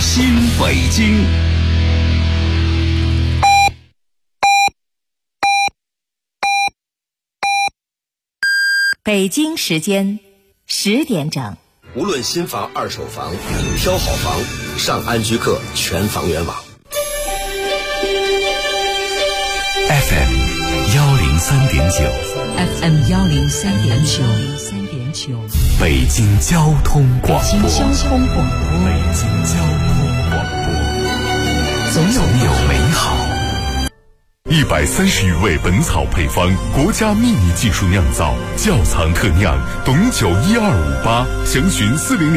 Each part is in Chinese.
新北京。 北京时间10点整。 无论新房、二手房，挑好房，上安居客全房源网。 FM 103.9，FM 103.9， 北京交通广播，总有美好。130余味本草配方，国家秘密技术酿造，窖藏特酿，董酒12588，详询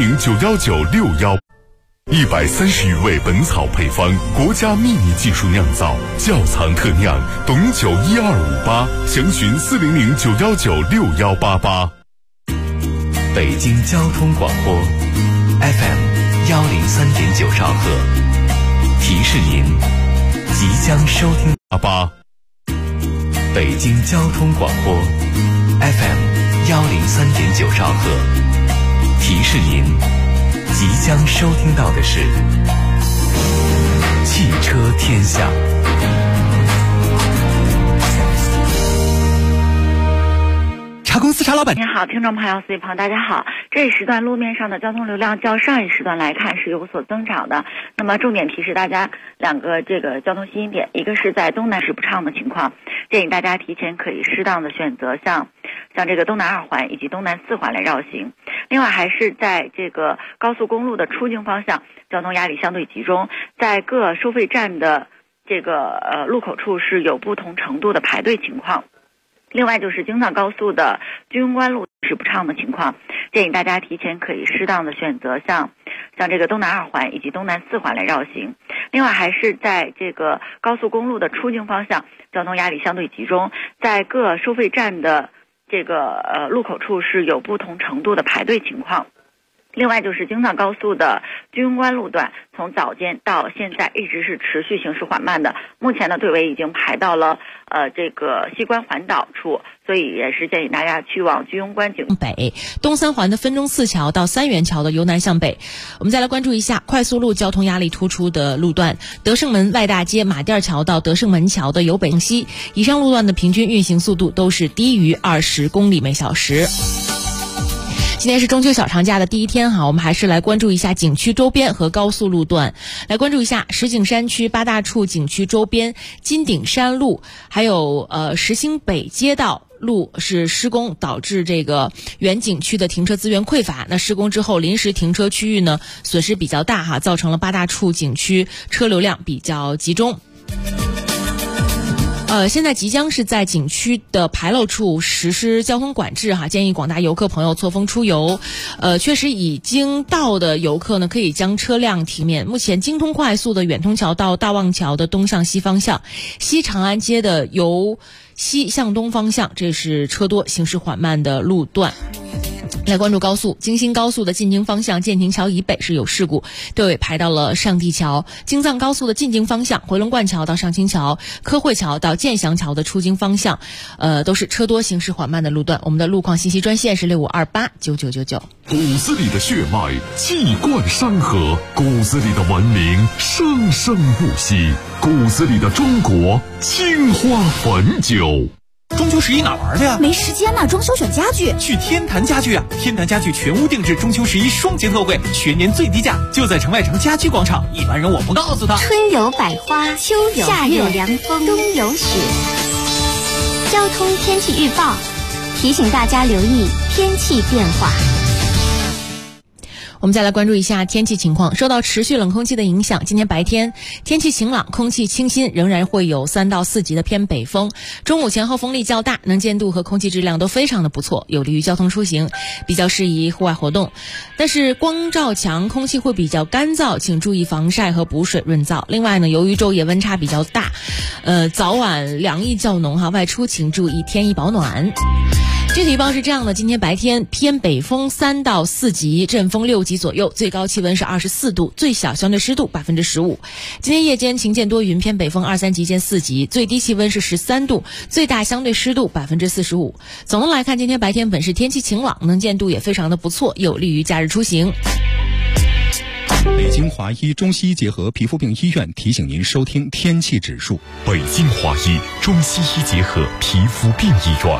400919611。130余味本草配方，国家秘密技术酿造，窖藏特酿，董酒12588，详询40091961188。北京交通广播 FM 103.9兆赫，提示您即将收听88。北京交通广播 FM 103.9兆赫，提示您即将收听到的是汽车天下。 茶公司茶老板， 您好，听众朋友、司机朋友，大家好。这一时段路面上的交通流量较上一时段来看是有所增长的。那么重点提示大家两个交通新点，一个是在东南市不畅的情况，建议大家提前可以适当的选择像东南2环以及东南4环来绕行。另外还是在高速公路的出境方向，交通压力相对集中，在各收费站的路口处是有不同程度的排队情况。另外就是京藏高速的居庸关路是不畅的情况，建议大家提前可以适当的选择像东南2环以及东南4环来绕行。另外还是在高速公路的出境方向，交通压力相对集中，在各收费站的路口处是有不同程度的排队情况。另外就是京藏高速的居庸关路段，从早间到现在一直是持续行驶缓慢的，目前的队尾已经排到了西关环岛处，所以也是建议大家去往居庸关景北东3环的分钟寺桥到三元桥的由南向北。我们再来关注一下快速路交通压力突出的路段，德胜门外大街马甸桥到德胜门桥的由北向西，以上路段的平均运行速度都是低于20公里每小时。今天是中秋小长假的第一天我们还是来关注一下景区周边和高速路段。来关注一下石景山区八大处景区周边金顶山路，还有石兴北街道路是施工导致原景区的停车资源匮乏，那施工之后临时停车区域呢损失比较大造成了八大处景区车流量比较集中。现在即将是在景区的牌楼处实施交通管制建议广大游客朋友错峰出游。确实已经到的游客呢，可以将车辆停免。目前京通快速的远通桥到大望桥的东向西方向，西长安街的由西向东方向，这是车多行驶缓慢的路段。来关注高速，京新高速的进京方向建亭桥以北是有事故，队尾排到了上地桥。京藏高速的进京方向回龙观桥到上清桥、科汇桥到建祥桥的出京方向都是车多行驶缓慢的路段。我们的路况信息专线是65289999。 骨子里的血脉气贯山河，骨子里的文明生生不息，骨子里的中国青花汾酒。 中秋11哪玩去呀？ 没时间呢，装修选家具。 去天坛家具啊！天坛家具全屋定制中秋11双节特惠，全年最低价，就在城外城家居广场。一般人我不告诉他。 春有百花，秋有夏有凉风，冬有雪。交通天气预报提醒大家留意天气变化。 我们再来关注一下天气情况。受到持续冷空气的影响，今天白天天气晴朗，空气清新，仍然会有3到4级的偏北风。中午前后风力较大，能见度和空气质量都非常的不错，有利于交通出行，比较适宜户外活动。但是光照强，空气会比较干燥，请注意防晒和补水润燥。另外呢，由于昼夜温差比较大，早晚凉意较浓外出请注意添衣保暖。具体预报是这样的，今天白天偏北风3到4级，阵风6级左右，最高气温是24度，最小相对湿度15%。今天夜间晴间多云，偏北风2、3级见4级，最低气温是13度，最大相对湿度45%。总的来看，今天白天本市天气晴朗，能见度也非常的不错，有利于假日出行。 北京华医中西医结合皮肤病医院提醒您收听天气指数。 北京华医中西医结合皮肤病医院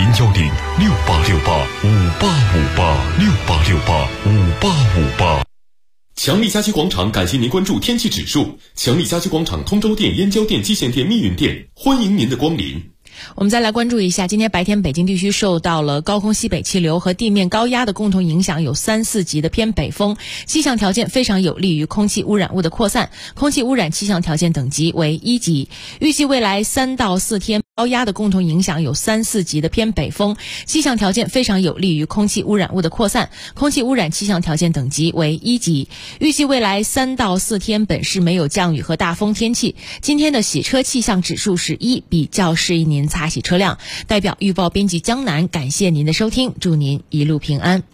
，0106868585858强力家居广场感谢您关注天气指数。强力家居广场通州店、燕郊店、蓟县店、密云店，欢迎您的光临。 我们再来关注一下，今天白天北京地区受到了高空西北气流和地面高压的共同影响，有3、4级的偏北风，气象条件非常有利于空气污染物的扩散，空气污染气象条件等级为1级。预计未来3到4天，高压的共同影响有3、4级的偏北风，气象条件非常有利于空气污染物的扩散，空气污染气象条件等级为1级。预计未来3到4天，本市没有降雨和大风天气。今天的洗车气象指数是1，比较适宜您擦洗车辆。代表预报编辑江南感谢您的收听，祝您一路平安。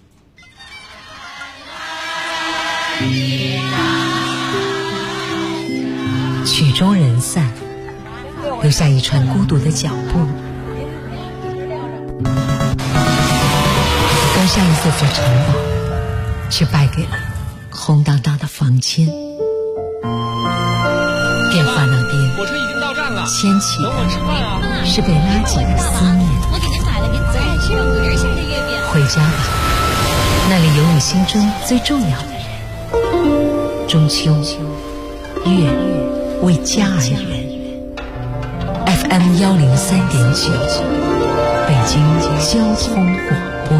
曲终人散，留下一串孤独的脚步，刚上一座城堡，却败给了空荡荡的房间。电话那边， 火车已经到站了， 牵起等我吃饭啊。 是被拉紧的思念。 我给您买了您最爱吃的5仁馅的月饼。 回家吧，那里有你心中最重要的人。中秋，月为家而圆。FM 103.9，北京交通广播。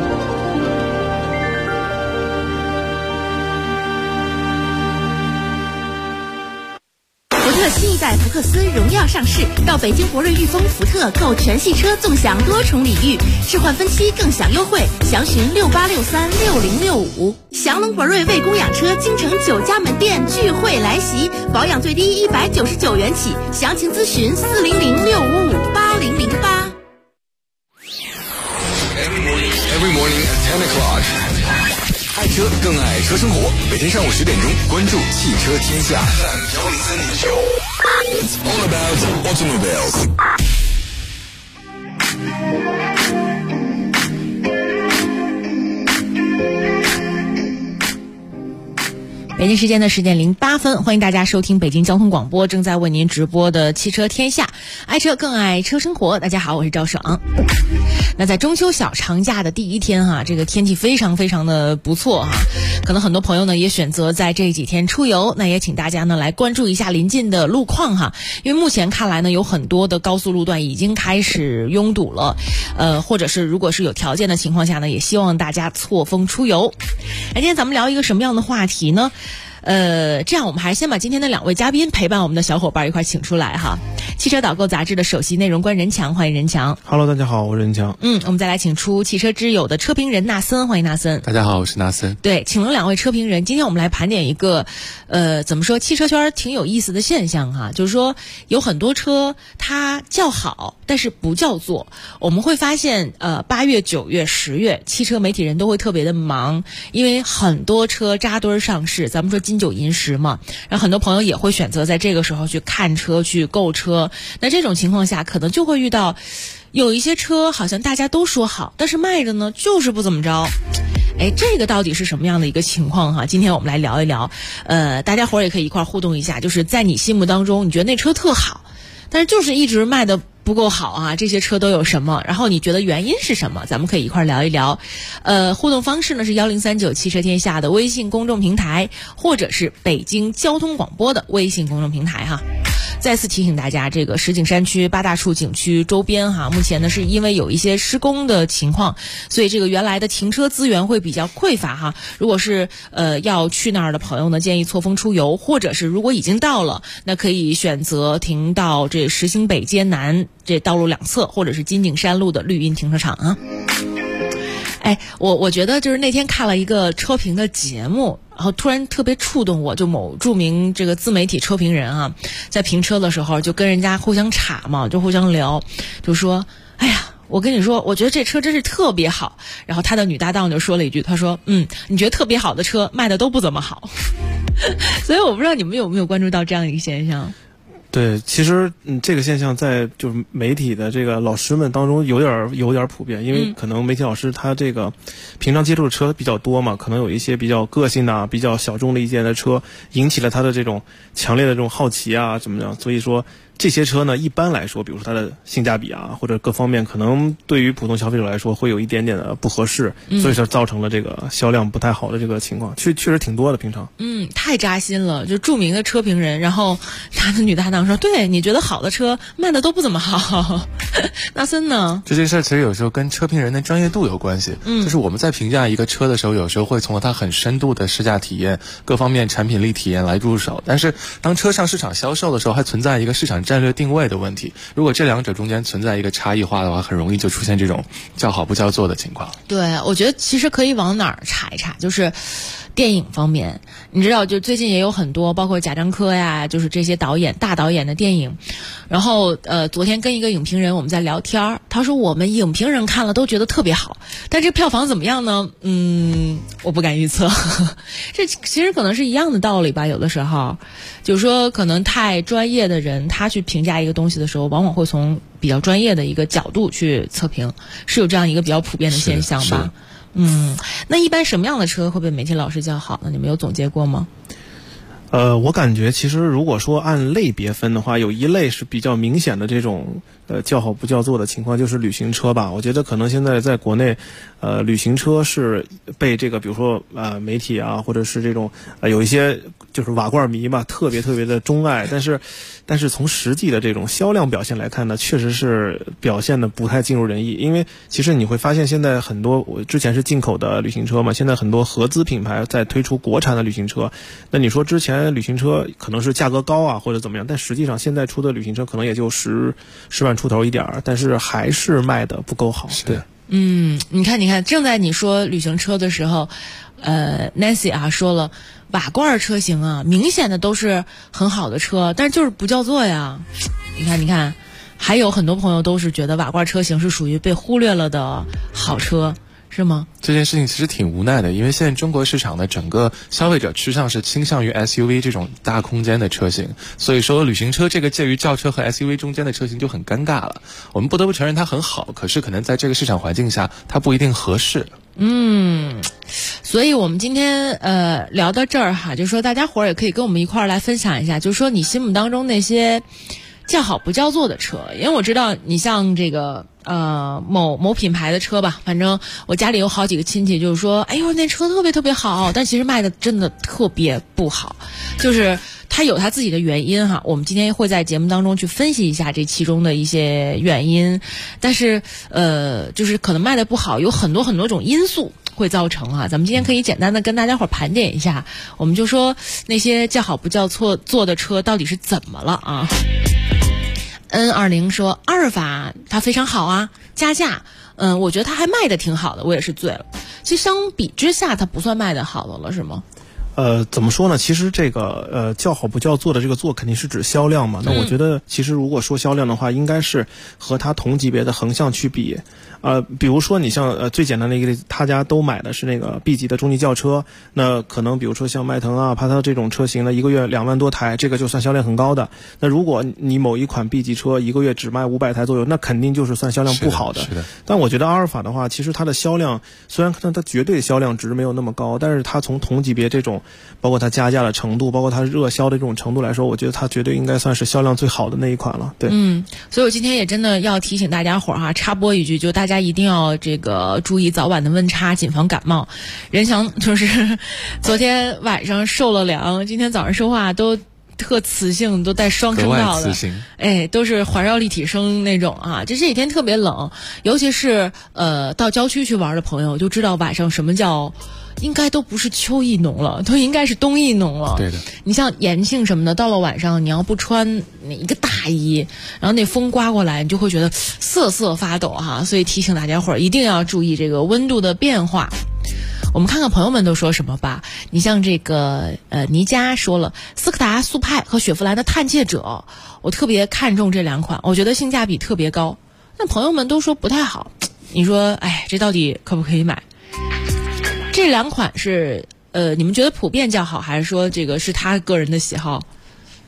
福特新一代福克斯荣耀上市，到北京博瑞裕丰福特购全系车纵享多重礼遇，置换分期更享优惠，详询68636065。祥龙博瑞为供养车京城9家门店聚会来袭，保养最低199元起，详情咨询40065580008。 Every morning at 10 o'clock， 爱车更爱车生活。每天上午10点钟，关注汽车天下。It's all about automobiles。 北京时间的10点08分，欢迎大家收听北京交通广播正在为您直播的汽车天下，爱车更爱车生活。大家好，我是赵爽。那在中秋小长假的第一天哈，这个天气非常非常的不错哈，可能很多朋友呢也选择在这几天出游，那也请大家呢来关注一下临近的路况哈，因为目前看来呢有很多的高速路段已经开始拥堵了，或者是如果是有条件的情况下呢，也希望大家错峰出游。今天咱们聊一个什么样的话题呢？这样我们还先把今天的2位嘉宾陪伴我们的小伙伴一块请出来哈。汽车导购杂志的首席内容官任强，欢迎任强。 Hello， 大家好，我是任强。 我们再来请出汽车之友的车评人纳森，欢迎纳森。 大家好，我是纳森。 对，请了2位车评人，今天我们来盘点一个，怎么说，汽车圈挺有意思的现象哈，就是说有很多车它叫好，但是不叫座。我们会发现，8月、9月、10月，汽车媒体人都会特别的忙，因为很多车扎堆上市，咱们说金9银10嘛，然后很多朋友也会选择在这个时候去看车、去购车。那这种情况下，可能就会遇到有一些车好像大家都说好，但是卖着呢就是不怎么着。这个到底是什么样的一个情况哈？今天我们来聊一聊，大家伙儿也可以一块互动一下，就是在你心目当中，你觉得那车特好，但是就是一直卖的不够好啊，这些车都有什么？然后你觉得原因是什么？咱们可以一块聊一聊。互动方式呢是1039汽车天下的微信公众平台，或者是北京交通广播的微信公众平台哈。再次提醒大家，这个石景山区八大处景区周边哈，目前呢是因为有一些施工的情况，所以这个原来的停车资源会比较匮乏哈。如果是要去那儿的朋友呢，建议错峰出游，或者是如果已经到了，那可以选择停到这石兴北街南这道路两侧，或者是金景山路的绿荫停车场啊。我觉得就是那天看了一个车评的节目，然后突然特别触动我，就某著名这个自媒体车评人啊，在评车的时候就跟人家互相插嘛，就互相聊，就说哎呀，我跟你说，我觉得这车真是特别好。然后他的女搭档就说了一句，他说你觉得特别好的车卖的都不怎么好。所以我不知道你们有没有关注到这样一个现象。 对，其实这个现象在就是媒体的这个老师们当中有点普遍，因为可能媒体老师他这个平常接触的车比较多嘛，可能有一些比较个性的、比较小众的一些的车，引起了他的这种强烈的这种好奇啊，怎么样？所以说这些车呢，一般来说，比如说它的性价比啊，或者各方面，可能对于普通消费者来说会有一点点的不合适，所以说造成了这个销量不太好的这个情况，确实挺多的。平常， 太扎心了。就著名的车评人，然后他的女搭档说：“对，你觉得好的车卖的都不怎么好。”纳森呢？ 这件事其实有时候跟车评人的专业度有关系。就是我们在评价一个车的时候，有时候会从它很深度的试驾体验、各方面产品力体验来入手，但是当车上市场销售的时候，还存在一个市场战略定位的问题。如果这两者中间存在一个差异化的话，很容易就出现这种叫好不叫座的情况。 对，我觉得其实可以往哪儿查一查，就是电影方面，你知道，就最近也有很多，包括贾樟柯呀，就是这些大导演的电影。然后昨天跟一个影评人我们在聊天，他说我们影评人看了都觉得特别好，但这票房怎么样呢？我不敢预测。这其实可能是一样的道理吧，有的时候就是说可能太专业的人他去评价一个东西的时候，往往会从比较专业的一个角度去测评，是有这样一个比较普遍的现象吧。那一般什么样的车会被媒体老师叫好呢？你们有总结过吗？ 我感觉其实如果说按类别分的话，有一类是比较明显的这种叫好不叫座的情况，就是旅行车吧。我觉得可能现在在国内旅行车是被这个比如说媒体啊，或者是这种有一些就是瓦罐迷吧，特别的钟爱，但是从实际的这种销量表现来看呢，确实是表现的不太尽如人意。因为其实你会发现现在很多，我之前是进口的旅行车嘛，现在很多合资品牌在推出国产的旅行车。那你说之前旅行车可能是价格高啊或者怎么样，但实际上现在出的旅行车可能也就10万出头一点，但是还是卖的不够好。对， 你看，正在你说旅行车的时候，Nancy 啊说了，瓦罐车型啊，明显的都是很好的车，但是就是不叫座呀。你看，还有很多朋友都是觉得瓦罐车型是属于被忽略了的好车。是吗？ 这件事情其实挺无奈的，因为现在中国市场的整个消费者趋向是倾向于 SUV 这种大空间的车型，所以说旅行车这个介于轿车和 SUV 中间的车型就很尴尬了。我们不得不承认它很好，可是可能在这个市场环境下它不一定合适。 所以我们今天聊到这儿哈，就是说大家伙儿也可以跟我们一块儿来分享一下，就是说你心目当中那些叫好不叫座的车。因为我知道你像这个某品牌的车吧，反正我家里有好几个亲戚就是说，哎呦那车特别好，但其实卖的真的特别不好，就是它有它自己的原因哈。我们今天会在节目当中去分析一下这其中的一些原因，但是就是可能卖的不好有很多种因素会造成哈。咱们今天可以简单的跟大家伙盘点一下，我们就说那些叫好不叫座的车到底是怎么了啊。N20 说阿尔法它非常好啊，加价，我觉得它还卖的挺好的，我也是醉了。其实相比之下，它不算卖的好的了，是吗？ 怎么说呢？其实这个叫好不叫座的这个座肯定是指销量嘛。那我觉得其实如果说销量的话，应该是和它同级别的横向去比。比如说你像最简单的一个例子，他家都买的是那个 B 级的中级轿车，那可能比如说像迈腾啊、帕萨特这种车型呢，一个月2万多台，这个就算销量很高的。那如果你某一款 B 级车一个月只卖500台左右，那肯定就是算销量不好的。 是的。 但我觉得阿尔法的话，其实它的销量虽然它绝对销量值没有那么高，但是它从同级别这种包括它加价的程度，包括它热销的这种程度来说，我觉得它绝对应该算是销量最好的那一款了。对， 所以我今天也真的要提醒大家伙儿哈，插播一句，就大家一定要这个注意早晚的温差，谨防感冒。任翔就是昨天晚上受了凉，今天早上说话都特磁性，都带双声道的，哎，都是环绕立体声那种啊。这几天特别冷，尤其是到郊区去玩的朋友就知道晚上什么叫。应该都不是秋意浓了，都应该是冬意浓了。 对的， 你像延庆什么的，到了晚上你要不穿一个大衣，然后那风刮过来，你就会觉得瑟瑟发抖哈。所以提醒大家伙儿一定要注意这个温度的变化。我们看看朋友们都说什么吧。你像这个倪佳说了，斯柯达速派和雪佛兰的探界者，我特别看重这两款，我觉得性价比特别高。但朋友们都说不太好，你说哎，这到底可不可以买？这两款是你们觉得普遍较好，还是说这个是他个人的喜好？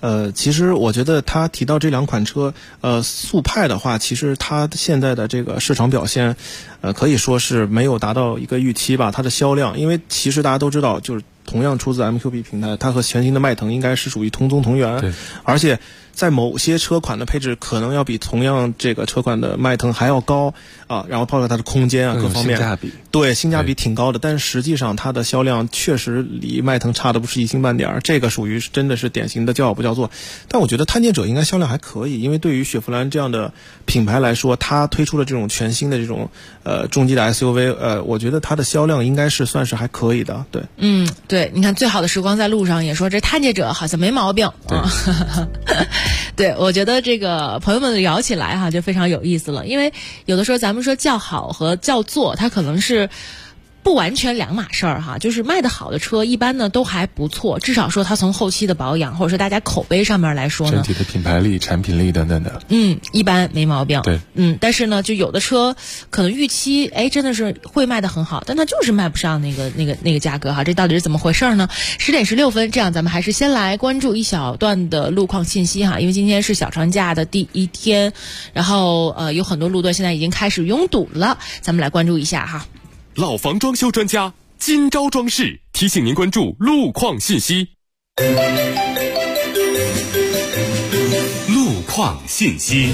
其实我觉得他提到这两款车，速派的话，其实它现在的这个市场表现，可以说是没有达到一个预期吧。它的销量，因为其实大家都知道，就是同样出自 MQB 平台，它和全新的迈腾应该是属于同宗同源， 对， 而且在某些车款的配置可能要比同样这个车款的迈腾还要高啊，然后包括它的空间啊各方面， 性价比， 对，性价比挺高的，但实际上它的销量确实离迈腾差的不是一星半点，这个属于真的是典型的叫好不叫座。但我觉得探界者应该销量还可以，因为对于雪佛兰这样的品牌来说，它推出了这种全新的这种中级的 SUV， 我觉得它的销量应该是算是还可以的，对。 对，你看最好的时光在路上也说这探界者好像没毛病啊。对，我觉得这个朋友们聊起来哈就非常有意思了，因为有的时候咱们说叫好和叫座，它可能是不完全两码事儿哈，就是卖得好的车一般呢都还不错，至少说它从后期的保养或者说大家口碑上面来说呢， 整体的品牌力、产品力等等的， 一般没毛病。 对， 但是呢，就有的车可能预期真的是会卖得很好，但它就是卖不上那个价格哈，这到底是怎么回事呢？10点16分，这样咱们还是先来关注一小段的路况信息哈，因为今天是小长假的第一天，然后有很多路段现在已经开始拥堵了，咱们来关注一下哈。 老房装修专家今朝装饰提醒您关注路况信息。路况信息。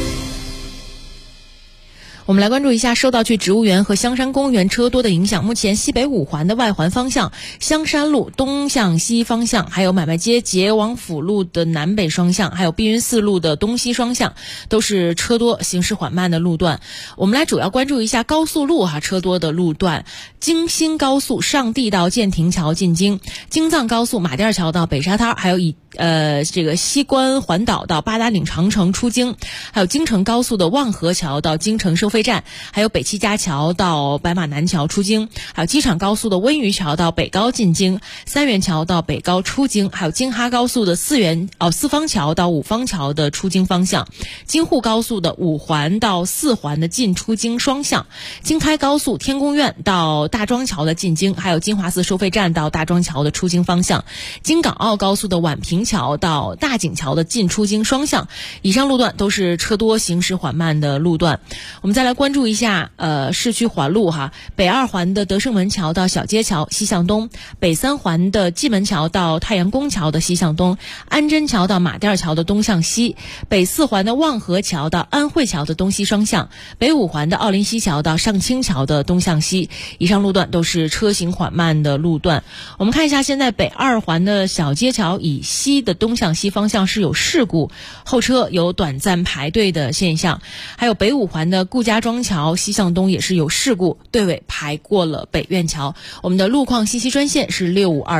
我们来关注一下受到去植物园和香山公园车多的影响，目前西北5环的外环方向、香山路东向西方向，还有买卖街捷王府路的南北双向，还有碧云寺路的东西双向都是车多行驶缓慢的路段。我们来主要关注一下高速路车多的路段，京新高速上地到建亭桥进京，京藏高速马甸桥到北沙滩，还有这个西关环岛到八达岭长城出京，还有京承高速的望河桥到京承收费站，还有北七家桥到白马南桥出京，还有机场高速的温榆桥到北高进京，三元桥到北高出京，还有京哈高速的四方桥到五方桥的出京方向，京沪高速的5环到4环的进出京双向，京开高速天宫苑到大庄桥的进京，还有金华寺收费站到大庄桥的出京方向，京港澳高速的宛平桥到大井桥的进出京双向，以上路段都是车多行驶缓慢的路段。我们再来关注一下市区环路哈，北2环的德胜门桥到小街桥西向东，北3环的蓟门桥到太阳宫桥的西向东，安贞桥到马甸桥的东向西，北4环的望河桥到安慧桥的东西双向，北5环的奥林西桥到上清桥的东向西，以上路段都是车行缓慢的路段。我们看一下现在北2环的小街桥以西的东向西方向是有事故，后车有短暂排队的现象，还有北5环的顾家庄桥西向东也是有事故，队尾排过了北苑桥。我们的路况信息专线是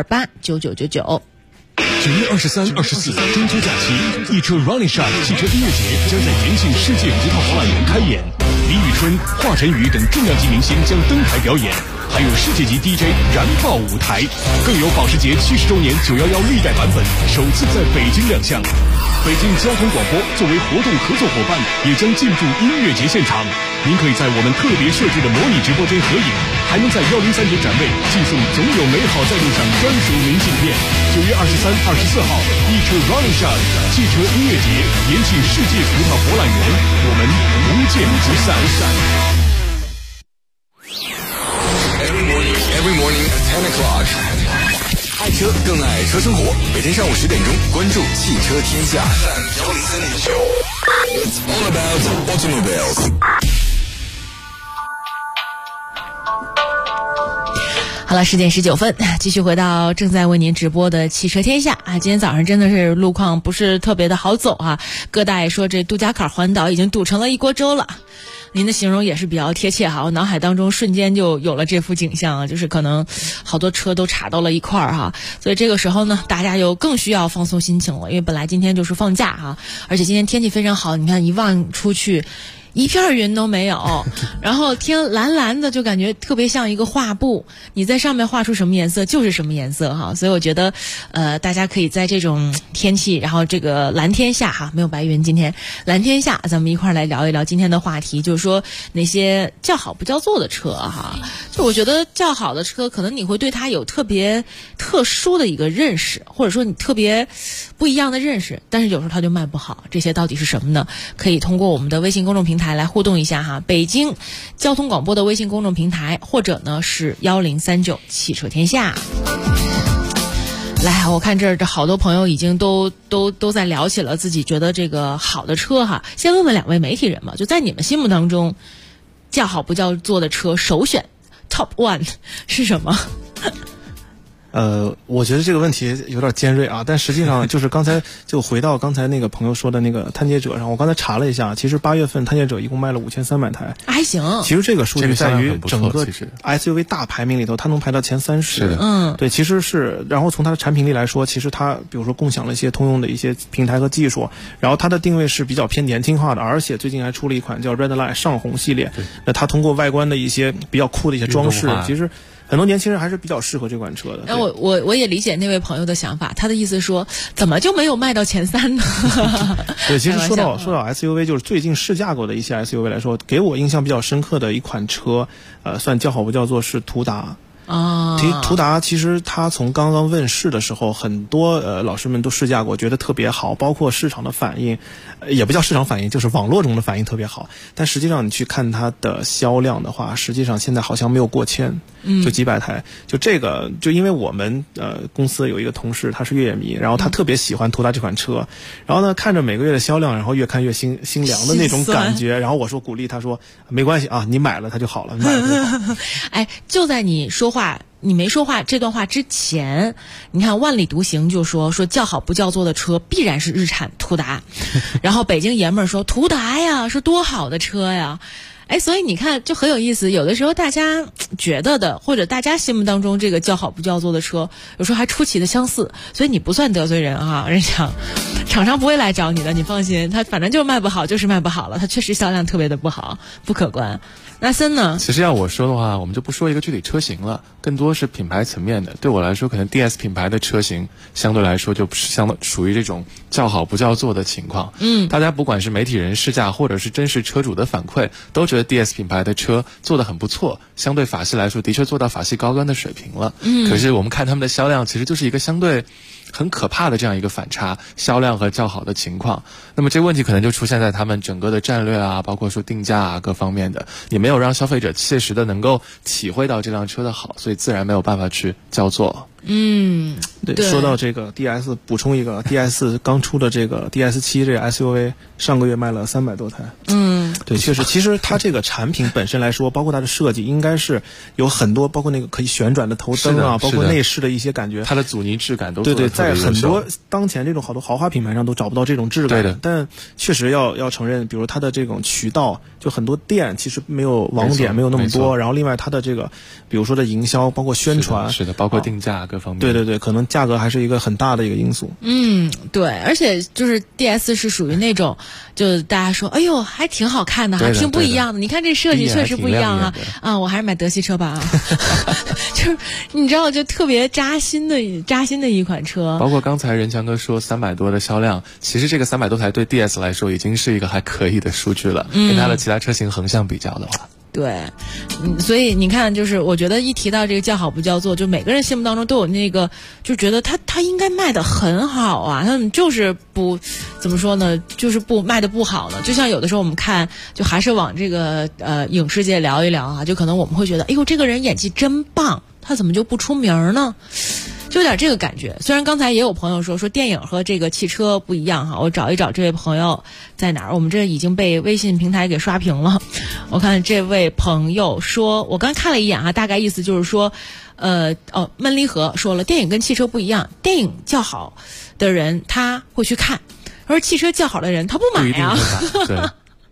65289999。 9月23、24中秋假期，一车 Running Shot 汽车音乐节将在延庆世界葡萄博览园开演，李宇春、华晨宇等重量级明星将登台表演，还有世界级 DJ 燃爆舞台，更有保时捷70周年911历代版本首次在北京亮相。北京交通广播作为活动合作伙伴，也将进驻音乐节现场。您可以在我们特别设置的模拟直播间合影，还能在103节展位寄送总有美好在路上专属明信片。9月23、24号，一车 Running Shot 汽车音乐节，延庆世界葡萄博览园，我们不见不散。 Every morning at 10 o'clock. 爱车更爱车生活，每天上午10点钟，关注汽车天下。It's all about automobiles. 好了，10点19分，继续回到正在为您直播的汽车天下啊！今天早上真的是路况不是特别的好走啊，各大爷说这杜家坎环岛已经堵成了一锅粥了。您的形容也是比较贴切哈，我脑海当中瞬间就有了这幅景象啊，就是可能好多车都插到了一块儿哈，所以这个时候呢，大家就更需要放松心情了，因为本来今天就是放假哈，而且今天天气非常好，你看一望出去， 一片云都没有，然后天蓝蓝的，就感觉特别像一个画布，你在上面画出什么颜色就是什么颜色哈。所以我觉得大家可以在这种天气，然后这个蓝天下哈，没有白云，今天蓝天下咱们一块儿来聊一聊今天的话题，就是说那些叫好不叫座的车哈。就我觉得叫好的车可能你会对它有特别特殊的一个认识，或者说你特别不一样的认识，但是有时候它就卖不好，这些到底是什么呢？可以通过我们的微信公众平台来互动一下哈，北京交通广播的微信公众平台，或者呢是1039汽车天下。来，我看这好多朋友已经都在聊起了自己觉得这个好的车哈。先问问两位媒体人吧，就在你们心目当中，叫好不叫座的车首选 Top One 是什么？ 我觉得这个问题有点尖锐啊，但实际上就是刚才就回到刚才那个朋友说的那个探界者上，我刚才查了一下，其实8月份探界者一共卖了5300台，还行。其实这个数据在于整个 SUV 大排名里头，它能排到前30。是的，对，其实是。然后从它的产品力来说，其实它比如说共享了一些通用的一些平台和技术，然后它的定位是比较偏年轻化的，而且最近还出了一款叫 Redline 上红系列，那它通过外观的一些比较酷的一些装饰，其实很多年轻人还是比较适合这款车的。 那我也理解那位朋友的想法，他的意思说，怎么就没有卖到前3呢？ 对，其实说到 SUV， 就是最近试驾过的一些 SUV 来说，给我印象比较深刻的一款车，算叫好不叫座是途达。途达其实它从刚刚问世的时候，很多老师们都试驾过，觉得特别好，包括市场的反应，也不叫市场反应，就是网络中的反应特别好。但实际上你去看它的销量的话，实际上现在好像没有过千，就几百台。就这个，就因为我们公司有一个同事，他是越野迷，然后他特别喜欢途达这款车，然后呢看着每个月的销量，然后越看越心凉的那种感觉。然后我说鼓励他说没关系啊，你买了它就好了，买了就好。 哎，就在你你没说话这段话之前，你看万里独行就说叫好不叫座的车必然是日产途达，然后北京爷们儿说途达呀是多好的车呀。哎，所以你看就很有意思，有的时候大家觉得的，或者大家心目当中这个叫好不叫座的车，有时候还出奇的相似，所以你不算得罪人啊，人家厂商不会来找你的，你放心，他反正就是卖不好，就是卖不好了，他确实销量特别的不好，不可观。那森呢？ 其实要我说的话，我们就不说一个具体车型了，更多是品牌层面的。对我来说，可能 DS 品牌的车型相对来说就属于这种叫好不叫座的情况。大家不管是媒体人试驾，或者是真实车主的反馈，都觉得 DS 品牌的车做得很不错，相对法系来说，的确做到法系高端的水平了。可是我们看他们的销量，其实就是一个相对很可怕的这样一个反差，销量和较好的情况。那么这个问题可能就出现在他们整个的战略啊，包括说定价啊各方面的，也没有让消费者切实的能够体会到这辆车的好，所以自然没有办法去叫座。 对，说到这个 DS， 补充一个 DS 刚出的这个 DS7 这个 SUV， 上个月卖了300多台。对，确实，其实它这个产品本身来说，包括它的设计，应该是有很多，包括那个可以旋转的头灯啊，包括内饰的一些感觉， 它的阻尼质感都对，在很多当前这种好多豪华品牌上都找不到这种质感。对的，但确实要承认，比如它的这种渠道，就很多店其实没有网点没有那么多，然后另外它的这个，比如说的营销，包括宣传， 是的，包括定价各方面。 对，可能价格还是一个很大的一个因素。 对，而且就是 DS 是属于那种，就大家说，哎呦，还挺好看的哈，挺不一样的。你看这设计确实不一样啊，我还是买德系车吧啊。就是你知道，就特别扎心的一款车。 包括刚才任强哥说300多的销量，其实这个300多台对 DS 来说已经是一个还可以的数据了，跟它的其他车型横向比较的话。 对，所以你看，就是我觉得一提到这个叫好不叫座，就每个人心目当中都有那个，就觉得他应该卖得很好啊，他们就是不怎么说呢，就是不卖得不好呢。就像有的时候我们看，就还是往这个影视界聊一聊啊，就可能我们会觉得，哎呦，这个人演技真棒，他怎么就不出名呢？就有点这个感觉。虽然刚才也有朋友说电影和这个汽车不一样哈，我找一找这位朋友在哪儿。我们这已经被微信平台给刷屏了。我看这位朋友说，我刚看了一眼哈，大概意思就是说，闷离合说了，电影跟汽车不一样，电影较好的人他会去看，而汽车较好的人他不买啊。 对。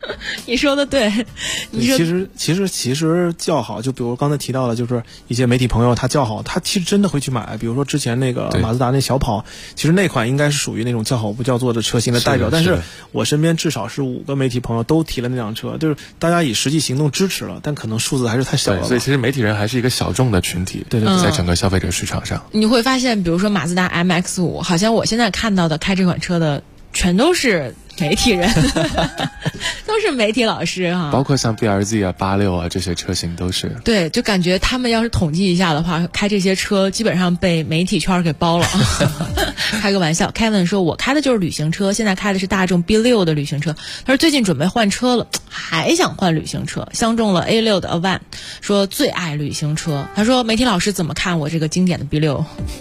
你说的对，你说其实叫好，就比如刚才提到的，就是一些媒体朋友他叫好，他其实真的会去买。比如说之前那个马自达那小跑，其实那款应该是属于那种叫好不叫座的车型的代表。但是我身边至少是5个媒体朋友都提了那辆车，就是大家以实际行动支持了，但可能数字还是太小了。 所以其实媒体人还是一个小众的群体， 对， 在整个消费者市场上， 你会发现，比如说马自达 MX-5，好像我现在看到的开这款车的全都是媒体人，都是媒体老师哈， 包括像 BRZ 啊、86啊这些车型都是。 对，就感觉他们要是统计一下的话，开这些车基本上被媒体圈给包了。开个玩笑 ，Kevin 说：“我开的就是旅行车，现在开的是大众 B6 的旅行车。他说最近准备换车了，还想换旅行车，相中了 A6 的 Avant， 说最爱旅行车。他说媒体老师怎么看我这个经典的 B6？”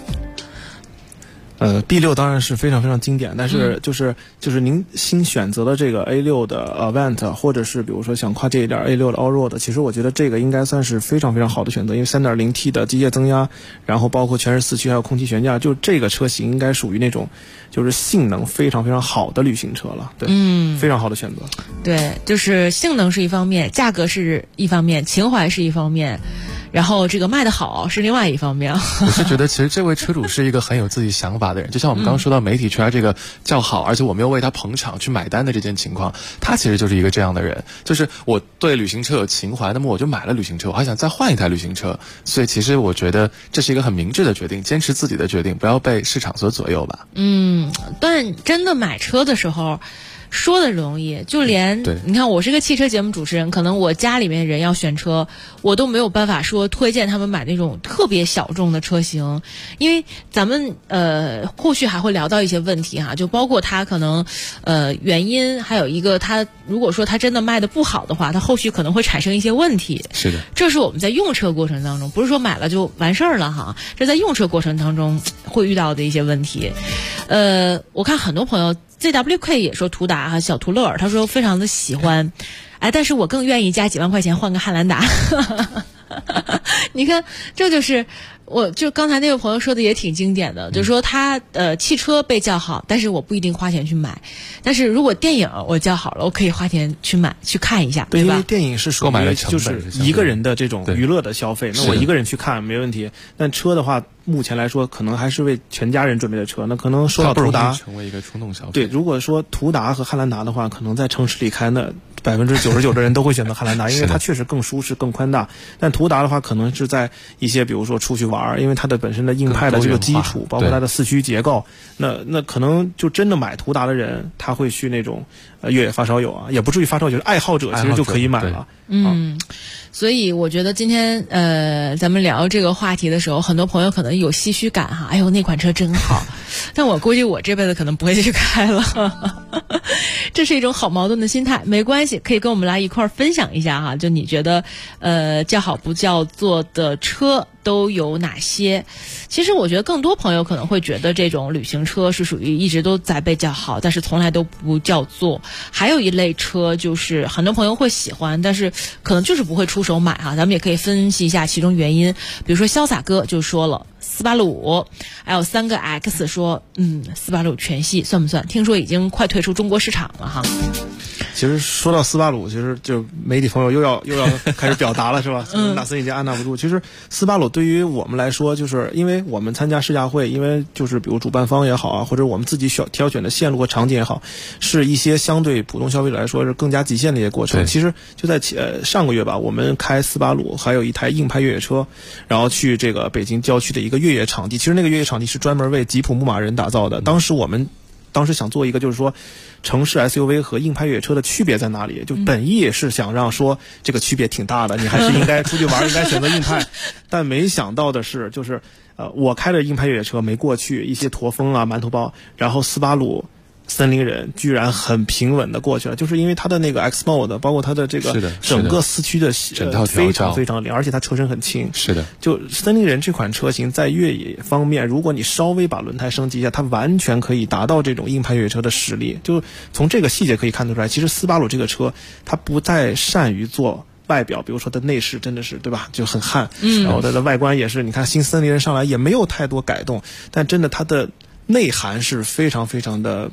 B6 当然是非常非常经典，但是就是您新选择的这个 A6 的Avant， 或者是比如说想跨界一点 A6 的 Allroad， 其实我觉得这个应该算是非常非常好的选择，因为 3.0T 的机械增压，然后包括全时四驱还有空气悬架，就这个车型应该属于那种就是性能非常非常好的旅行车了。对，非常好的选择。 对，就是性能是一方面，价格是一方面，情怀是一方面，然后这个卖得好是另外一方面。 我是觉得其实这位车主是一个很有自己想法的人，就像我们刚刚说到媒体圈这个叫好，而且我没有为他捧场去买单的这件情况，他其实就是一个这样的人，就是我对旅行车有情怀，那么我就买了旅行车，我还想再换一台旅行车，所以其实我觉得这是一个很明智的决定，坚持自己的决定，不要被市场所左右吧。 但真的买车的时候说的容易，就连你看我是个汽车节目主持人，可能我家里面人要选车，我都没有办法说推荐他们买那种特别小众的车型，因为咱们后续还会聊到一些问题哈，就包括它可能原因，还有一个它如果说它真的卖的不好的话，它后续可能会产生一些问题。 是的， 这是我们在用车过程当中，不是说买了就完事儿了哈，这在用车过程当中会遇到的一些问题。我看很多朋友ZWK 也说途达和小途乐，他说非常的喜欢，但是我更愿意加几万块钱换个汉兰达。你看，这就是我就刚才那位朋友说的也挺经典的，就是说他汽车被叫好，但是我不一定花钱去买，但是如果电影我叫好了，我可以花钱去买去看一下，对吧？ 因为电影是属于就是一个人的这种娱乐的消费，那我一个人去看没问题，但车的话目前来说可能还是为全家人准备的车，那可能说到途达成为一个冲动消费。 对，如果说途达和汉兰达的话，可能在城市里开那99%的人都会选择汉兰达，因为它确实更舒适更宽大，但途达的话可能是在一些比如说出去玩，因为它的本身的硬派的这个基础，包括它的四驱结构，那可能就真的买途达的人他会去那种越野发烧友啊，也不至于发烧友，爱好者其实就可以买了。 所以我觉得今天咱们聊这个话题的时候，很多朋友可能有唏嘘感哈，哎呦那款车真好，但我估计我这辈子可能不会去开了。这是一种好矛盾的心态，没关系，可以跟我们来一块儿分享一下哈，就你觉得叫好不叫座的车都有哪些？其实我觉得更多朋友可能会觉得这种旅行车是属于一直都在被叫好，但是从来都不叫座。还有一类车就是很多朋友会喜欢，但是可能就是不会出手买哈。咱们也可以分析一下其中原因。比如说潇洒哥就说了，485，还有3个 X 说，485全系算不算？听说已经快退出中国市场了哈。 其实说到485，其实就媒体朋友又要开始表达了是吧？纳森已经按捺不住。其实485对于我们来说，就是因为我们参加试驾会，因为就是比如主办方也好啊，或者我们自己挑选的线路和场景也好，是一些相对普通消费者来说是更加极限的一些过程。其实就在上个月吧，我们开485，还有一台硬派越野车，然后去这个北京郊区的一个越野场地。其实那个越野场地是专门为吉普牧马人打造的。我们当时想做一个，就是说城市 SUV 和硬派越野车的区别在哪里？就本意是想让说这个区别挺大的，你还是应该出去玩，应该选择硬派。但没想到的是，就是我开的硬派越野车没过去，一些驼峰啊、馒头包，然后485森林人居然很平稳的过去了，就是因为它的那个 X Mode， 包括它的这个整个四驱的非常非常灵，而且它车身很轻。 是的， 就森林人这款车型在越野方面，如果你稍微把轮胎升级一下，它完全可以达到这种硬派越野车的实力。就从这个细节可以看得出来，其实485这个车它不再善于做外表，比如说它内饰真的是对吧，就很悍，然后它的外观也是，你看新森林人上来也没有太多改动，但真的它的内涵是非常非常的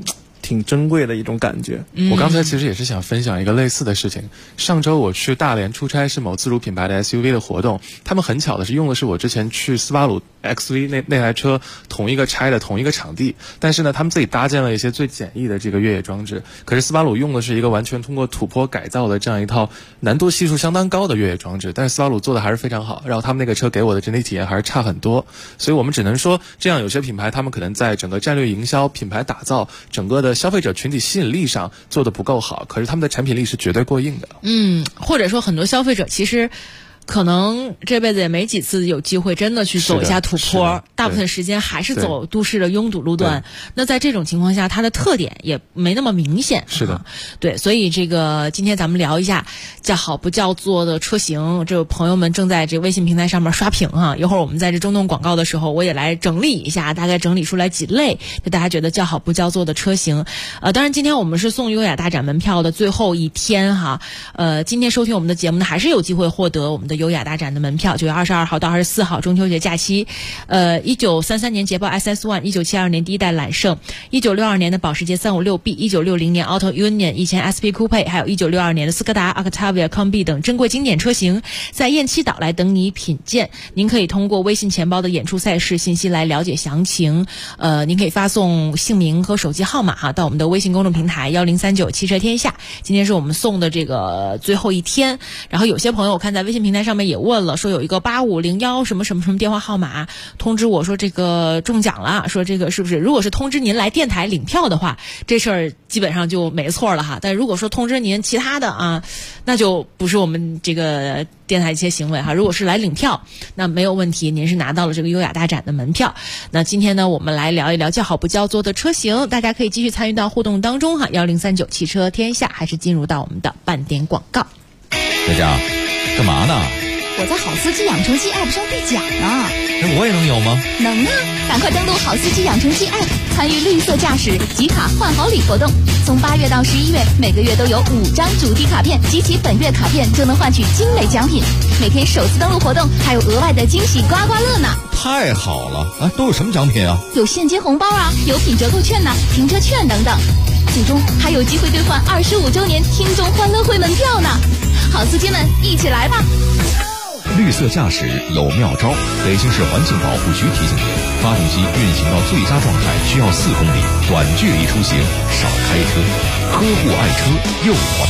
挺珍贵的一种感觉。 我刚才其实也是想分享一个类似的事情。上周我去大连出差，是某自主品牌的 SUV 的活动，他们很巧的是用的是我之前去斯巴鲁 XV 那台车同一个拆的同一个场地，但是呢他们自己搭建了一些最简易的这个越野装置，可是斯巴鲁用的是一个完全通过土坡改造的这样一套难度系数相当高的越野装置，但是斯巴鲁做的还是非常好，然后他们那个车给我的整体体验还是差很多。所以我们只能说，这样有些品牌他们可能在整个战略营销、品牌打造、整个的消费者群体吸引力上做得不够好，可是他们的产品力是绝对过硬的。 或者说很多消费者其实可能这辈子也没几次有机会真的去走一下土坡，大部分时间还是走都市的拥堵路段。那在这种情况下，它的特点也没那么明显。 是的， 对，所以这个今天咱们聊一下叫好不叫座的车型，这朋友们正在这微信平台上面刷屏哈。一会儿我们在这中动广告的时候，我也来整理一下，大概整理出来几类，就大家觉得叫好不叫座的车型。当然今天我们是送优雅大展门票的最后一天哈。今天收听我们的节目呢，还是有机会获得我们的优雅大展的门票，9月22号到24号中秋节假期。1933年捷豹 SS1，1972年第一代揽胜，1962年的保时捷 356B，1960年 Auto Union 以前 SP Coupe， 还有1962年的斯柯达 Octavia Combi 等珍贵经典车型，在雁栖岛来等你品鉴。您可以通过微信钱包的演出赛事信息来了解详情。您可以发送姓名和手机号码哈到我们的微信公众平台1039汽车天下。今天是我们送的这个最后一天，然后有些朋友我看在微信平台上面也问了，说有一个8501什么什么什么电话号码通知我说这个中奖了，说这个是不是如果是通知您来电台领票的话，这事儿基本上就没错了哈。但如果说通知您其他的啊，那就不是我们这个电台一些行为哈。如果是来领票，那没有问题，您是拿到了这个优雅大展的门票。那今天呢，我们来聊一聊叫好不叫座的车型，大家可以继续参与到互动当中哈。1039汽车天下，还是进入到我们的半点广告。 佳佳，干嘛呢？ 我在好司机养成记 App 上兑奖呢。 那我也能有吗？ 能啊！赶快登录好司机养成记 App， 参与绿色驾驶集卡换好礼活动。从8月到11月，每个月都有5张主题卡片，集齐本月卡片就能换取精美奖品。每天首次登录活动还有额外的惊喜刮刮乐呢！ 太好了！都有什么奖品啊？ 有现金红包啊，有品折扣券呐，停车券等等。最终还有机会兑换25周年听众欢乐会门票呢！好司机们，一起来吧！ 绿色驾驶有妙招，北京市环境保护局提醒您：发动机运行到最佳状态需要4公里，短距离出行少开车，呵护爱车又环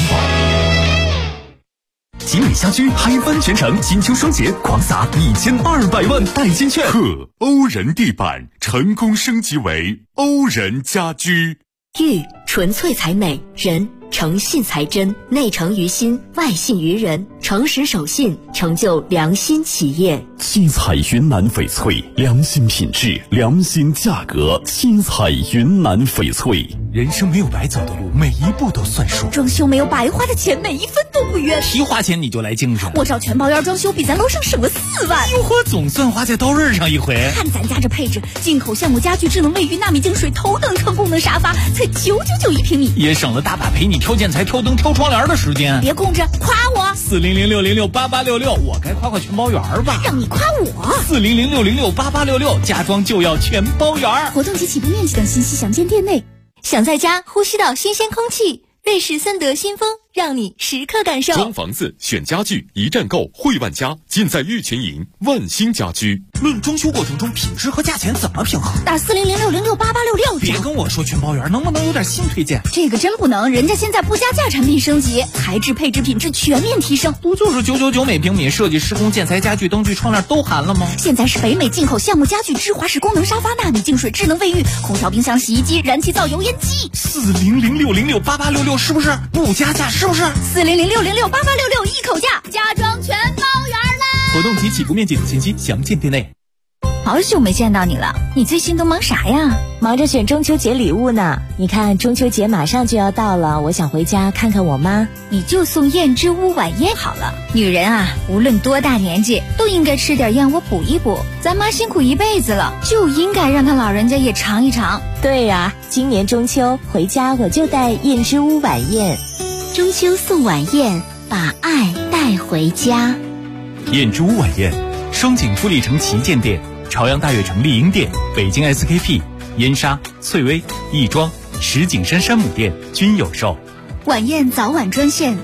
保。 集美家居嗨翻全城，金秋双节狂撒1200万代金券。 欧人地板成功升级为欧人家居。 玉纯粹才美，人诚信才真，内诚于心，外信于人，诚实守信，成就良心企业。 七彩云南翡翠，良心品质，良心价格。七彩云南翡翠。 人生没有白走的路，每一步都算数。 装修没有白花的钱，每一分都不冤。 提花钱你就来精神， 我找全包院装修比咱楼上省了4万。 哟呵，总算花在刀刃上一回。 看咱家这配置，进口橡木家具、智能卫浴、纳米净水、头等舱功能沙发，才999一平米， 也省了大把陪你挑建材、挑灯、挑窗帘的时间。 别空着，夸我 ！400606866，我该夸全包园吧？ 让你夸我 ！400606866，家装就要全包园。 活动及起步面积等信息详见店内。 想在家呼吸到新鲜空气，瑞士森德新风让你时刻感受。 装房子选家具一站购汇万家，尽在玉泉营万兴家居。 论装修过程中品质和价钱怎么平衡？ 打400606886。 别跟我说全包圆，能不能有点新推荐？ 这个真不能，人家现在不加价产品升级，材质配置品质全面提升。 不就是999每平米，设计施工建材家具灯具窗帘都含了吗？ 现在是北美进口橡木家具、芝华士功能沙发、纳米净水、智能卫浴、空调、冰箱、洗衣机、燃气灶、油烟机。 400606866是不是不加价？是不是 400606886一口价，家装全包圆啦！ 活动及起步面积等信息详见店内。 好久没见到你了，你最近都忙啥呀？ 忙着选中秋节礼物呢。你看中秋节马上就要到了，我想回家看看我妈。 你就送燕之屋晚宴好了。女人啊，无论多大年纪，都应该吃点燕窝补一补。咱妈辛苦一辈子了，就应该让她老人家也尝一尝。 对呀，今年中秋回家我就带燕之屋晚宴。 中秋送晚宴，把爱带回家。 燕之屋晚宴，双井富力城旗舰店、朝阳大悦城丽婴店、北京 SKP、燕莎、翠微、亦庄、 石景山山姆店均有售。 晚宴早晚专线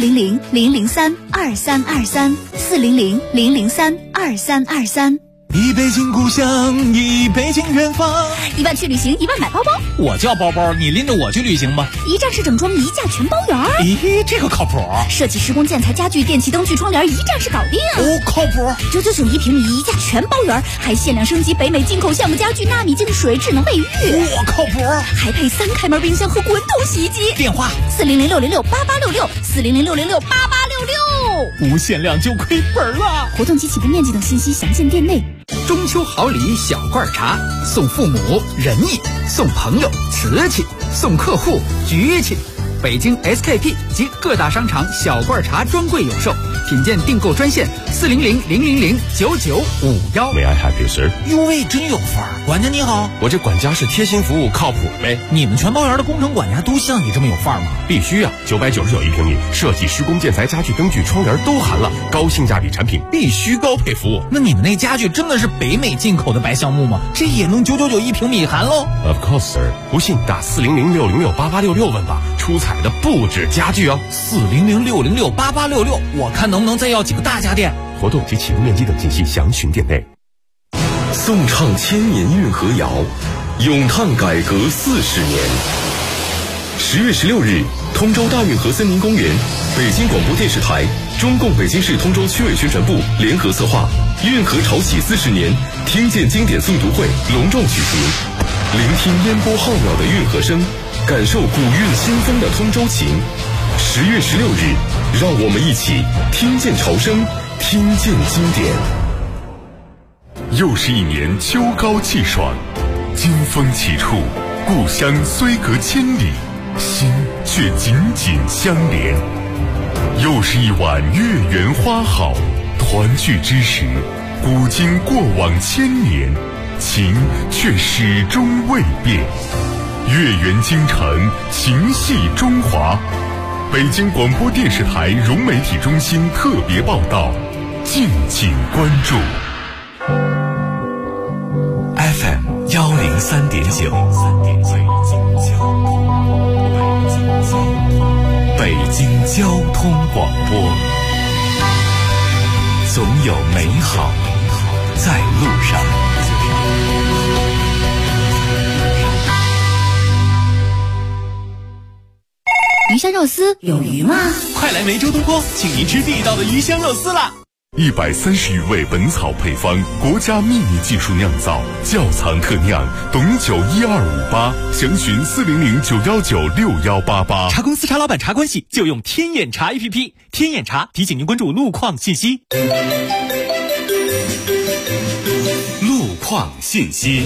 400-003-2323，400-003-2323。 一北京故乡，一北京远方。 1万去旅行，1万买包包。 我叫包包，你拎着我去旅行吧。 一站式整装，一价全包圆。 咦，这个靠谱。 设计、施工、建材、家具、电器、灯具、窗帘，一站式搞定。 哦，靠谱。 9991平米，一价全包圆，还限量升级北美进口橡木家具、纳米净水、智能卫浴。 我靠谱。 还配3开门冰箱和滚筒洗衣机。 电话 400-606-8866，400-606-8866。 无限量就亏本了。 活动及起步面积等信息详见店内。 中秋好礼小罐茶，送父母仁义，送朋友瓷器，送客户局气。北京 SKP 及各大商场小罐茶专柜有售，品鉴订购专线400-000-9951。 May I help you, sir？ 哟喂，真有范儿！管家你好， 我这管家是贴心服务，靠谱呗。 你们全包园的工程管家都像你这么有范儿吗？ 必须啊！999一平米，设计、施工、建材、家具、灯具、窗帘都含了，高性价比产品必须高配服务。 那你们那家具真的是北美进口的白橡木吗？这也能999一平米含喽 ？Of course, sir。不信打400-606-8866问吧，出彩的不止家具哦。 400-606-8866，我看能不能再要几个大家电。 活动及启动面积等信息详询店内。 颂唱千年运河谣，咏叹改革40年。10月16日，通州大运河森林公园，北京广播电视台、中共北京市通州区委宣传部联合策划运河潮起40年听见经典诵读会隆重举行，聆听烟波浩渺的运河声，感受古韵新风的通州情。10月16日，让我们一起听见潮声，听见经典。 又是一年秋高气爽，金风起处，故乡虽隔千里，心却紧紧相连。又是一晚月圆花好，团聚之时，古今过往千年，情却始终未变。月圆京城，情系中华。北京广播电视台融媒体中心特别报道，敬请关注。 FM 103.9，北京交通广播，总有美好在路上。 鱼香肉丝有鱼吗？ 快来梅州东坡，请您吃地道的鱼香肉丝啦 ！130余味本草配方，国家秘密技术酿造，窖藏特酿，董酒1258，详询400-919-6188。 茶公司茶老板茶关系就用天眼茶 APP， 天眼茶提醒您关注路况信息。 路况信息。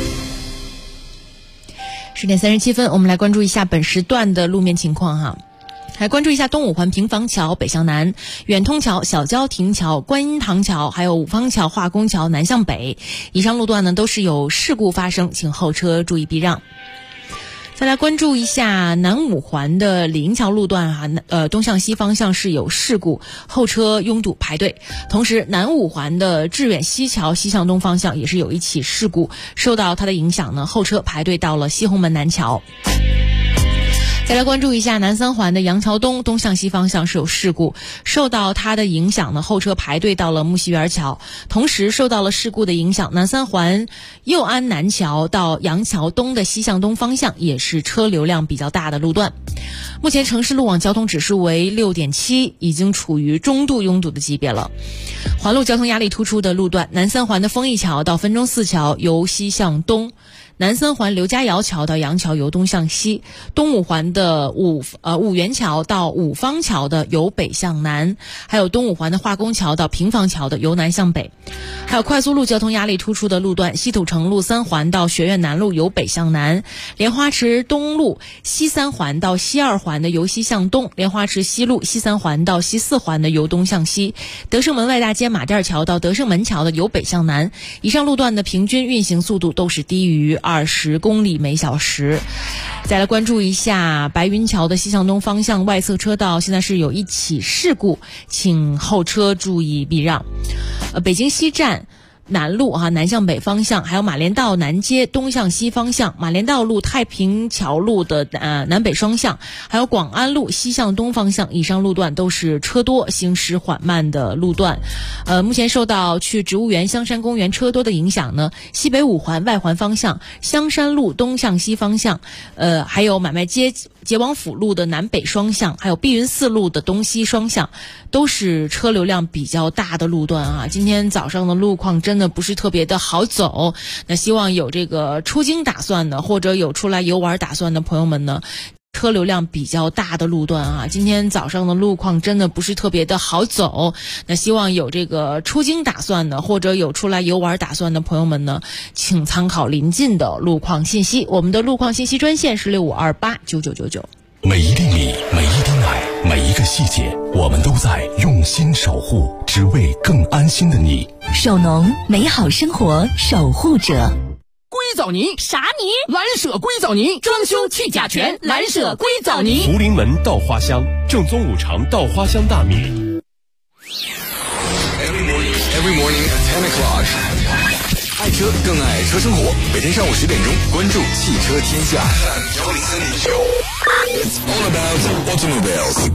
10点37分，我们来关注一下本时段的路面情况哈。来关注一下东五环平房桥北向南、远通桥、小郊亭桥、观音堂桥，还有五方桥、化工桥南向北，以上路段呢都是有事故发生，请后车注意避让。再来关注一下南五环的李营桥路段哈，东向西方向是有事故，后车拥堵排队。同时，南五环的致远西桥西向东方向也是有一起事故，受到它的影响呢，后车排队到了西红门南桥。再来关注一下南三环的杨桥东东向西方向是有事故，受到它的影响呢，后车排队到了木樨园桥。同时受到了事故的影响，南三环右安南桥到杨桥东的西向东方向也是车流量比较大的路段。目前城市路网交通指数为 6.7， 已经处于中度拥堵的级别了。环路交通压力突出的路段，南三环的丰益桥到分钟寺桥由西向东，南三环刘家窑桥到杨桥由东向西，东五环的五元桥到五方桥的由北向南，还有东五环的化工桥到平房桥的由南向北。还有快速路交通压力突出的路段，西土城路三环到学院南路由北向南，莲花池东路西三环到西二环的由西向东，莲花池西路西三环到西四环的由东向西，德胜门外大街马甸桥到德胜门桥的由北向南。以上路段的平均运行速度都是低于20公里每小时。再来关注一下白云桥的西向东方向外侧车道，现在是有一起事故，请后车注意避让。北京西站南路南向北方向，还有马连道南街东向西方向，马连道路太平桥路的南北双向，还有广安路西向东方向，以上路段都是车多行驶缓慢的路段。目前受到去植物园香山公园车多的影响呢，西北五环外环方向，香山路东向西方向，还有买卖街结王府路的南北双向，还有碧云寺路的东西双向，都是车流量比较大的路段啊。今天早上的路况真的不是特别的好走，那希望有这个出京打算的，或者有出来游玩打算的朋友们呢，车流量比较大的路段啊，今天早上的路况真的不是特别的好走，那希望有这个出京打算的，或者有出来游玩打算的朋友们呢，请参考临近的路况信息。我们的路况信息专线是65289999。 每一粒米，每一滴奶，每一个细节，我们都在用心守护，只为更安心的你。 首农，美好生活守护者。 硅藻泥啥泥？ 蓝舍硅藻泥，装修去甲醛，蓝舍硅藻泥。 福临门稻花香，正宗五常稻花香大米。 Every morning at 10 o'clock， 爱车更爱车生活。每天上午10点钟，关注汽车天下。It's all about automobiles。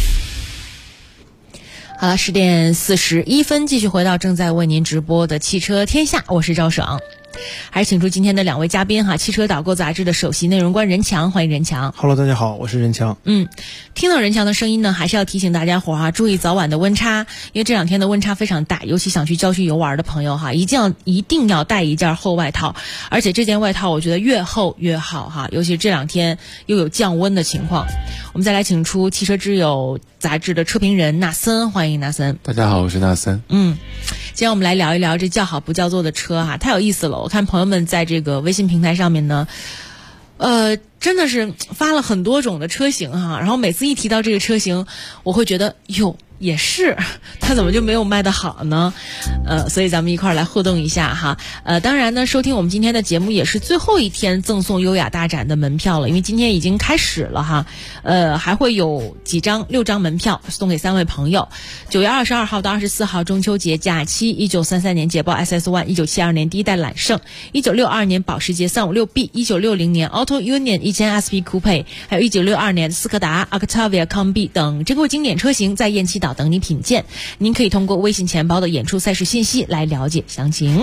好了，10点41分，继续回到正在为您直播的汽车天下，我是赵爽。还是请出今天的两位嘉宾哈，汽车导购杂志的首席内容官任强，欢迎任强。 Hello， 大家好，我是任强。 听到任强的声音呢，还是要提醒大家伙哈，注意早晚的温差，因为这两天的温差非常大，尤其想去郊区游玩的朋友哈，一定要带一件厚外套，而且这件外套我觉得越厚越好哈，尤其这两天又有降温的情况。我们再来请出汽车之友杂志的车评人纳森，欢迎纳森。 大家好，我是纳森。 今天我们来聊一聊这叫好不叫座的车哈，太有意思了。我看朋友们在这个微信平台上面呢，真的是发了很多种的车型哈，然后每次一提到这个车型，我会觉得哟，也是，它怎么就没有卖得好呢？所以咱们一块儿来互动一下哈。当然呢，收听我们今天的节目也是最后一天赠送优雅大展的门票了，因为今天已经开始了哈。还会有6张门票送给3位朋友。9月22号到24号中秋节假期，1933年捷豹 SS1，1972年第一代揽胜，1962年保时捷 356B，1960年 Auto Union 1000 SP Coupe， 还有1962年斯柯达 Octavia Combi 等珍贵经典车型在燕栖岛等你品鉴。您可以通过微信钱包的演出赛事信息来了解详情。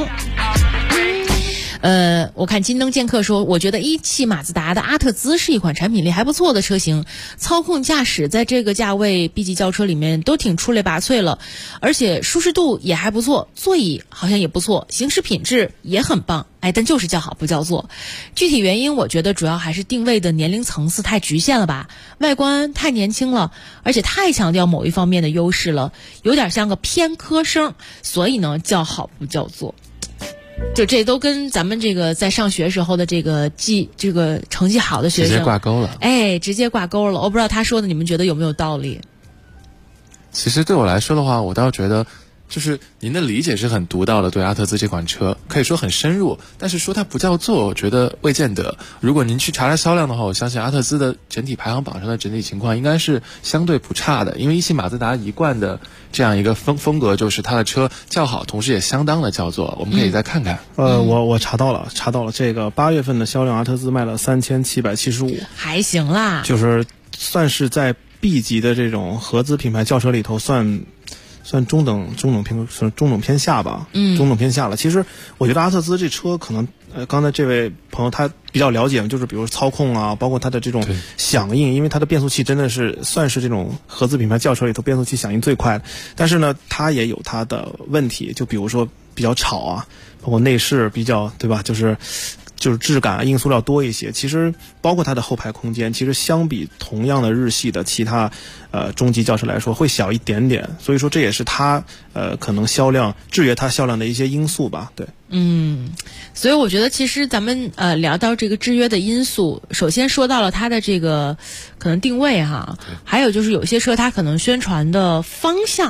我看金灯剑客说，我觉得1汽马自达的阿特兹是一款产品力还不错的车型，操控驾驶在这个价位 B 级轿车里面都挺出类拔萃了，而且舒适度也还不错，座椅好像也不错，行驶品质也很棒，但就是叫好不叫座。具体原因我觉得主要还是定位的年龄层次太局限了吧，外观太年轻了，而且太强调某一方面的优势了，有点像个偏科生，所以呢叫好不叫座。就这都跟咱们这个在上学时候的这个成绩好的学生直接挂钩了。 直接挂钩了。我不知道他说的你们觉得有没有道理？ 其实对我来说的话，我倒觉得就是您的理解是很独到的，对阿特兹这款车可以说很深入，但是说它不叫座，我觉得未见得。如果您去查查销量的话，我相信阿特兹的整体排行榜上的整体情况应该是相对不差的，因为1汽马自达一贯的这样一个风格就是它的车较好，同时也相当的叫座。我们可以再看看。 我查到了，这个8月份的销量，阿特兹卖了3775， 还行啦， 就是算是在 B 级的这种合资品牌轿车里头算中等偏下吧，中等偏下了。其实我觉得阿特兹这车可能，刚才这位朋友他比较了解，就是比如操控啊，包括它的这种响应，因为它的变速器真的是算是这种合资品牌轿车里头变速器响应最快的。但是呢，它也有它的问题，就比如说比较吵啊，包括内饰比较，对吧？就是质感硬塑料多一些，其实包括它的后排空间，其实相比同样的日系的其他中级轿车来说会小一点点，所以说这也是它可能制约它销量的一些因素吧。对， 所以我觉得其实咱们聊到这个制约的因素，首先说到了它的这个可能定位哈，还有就是有些车它可能宣传的方向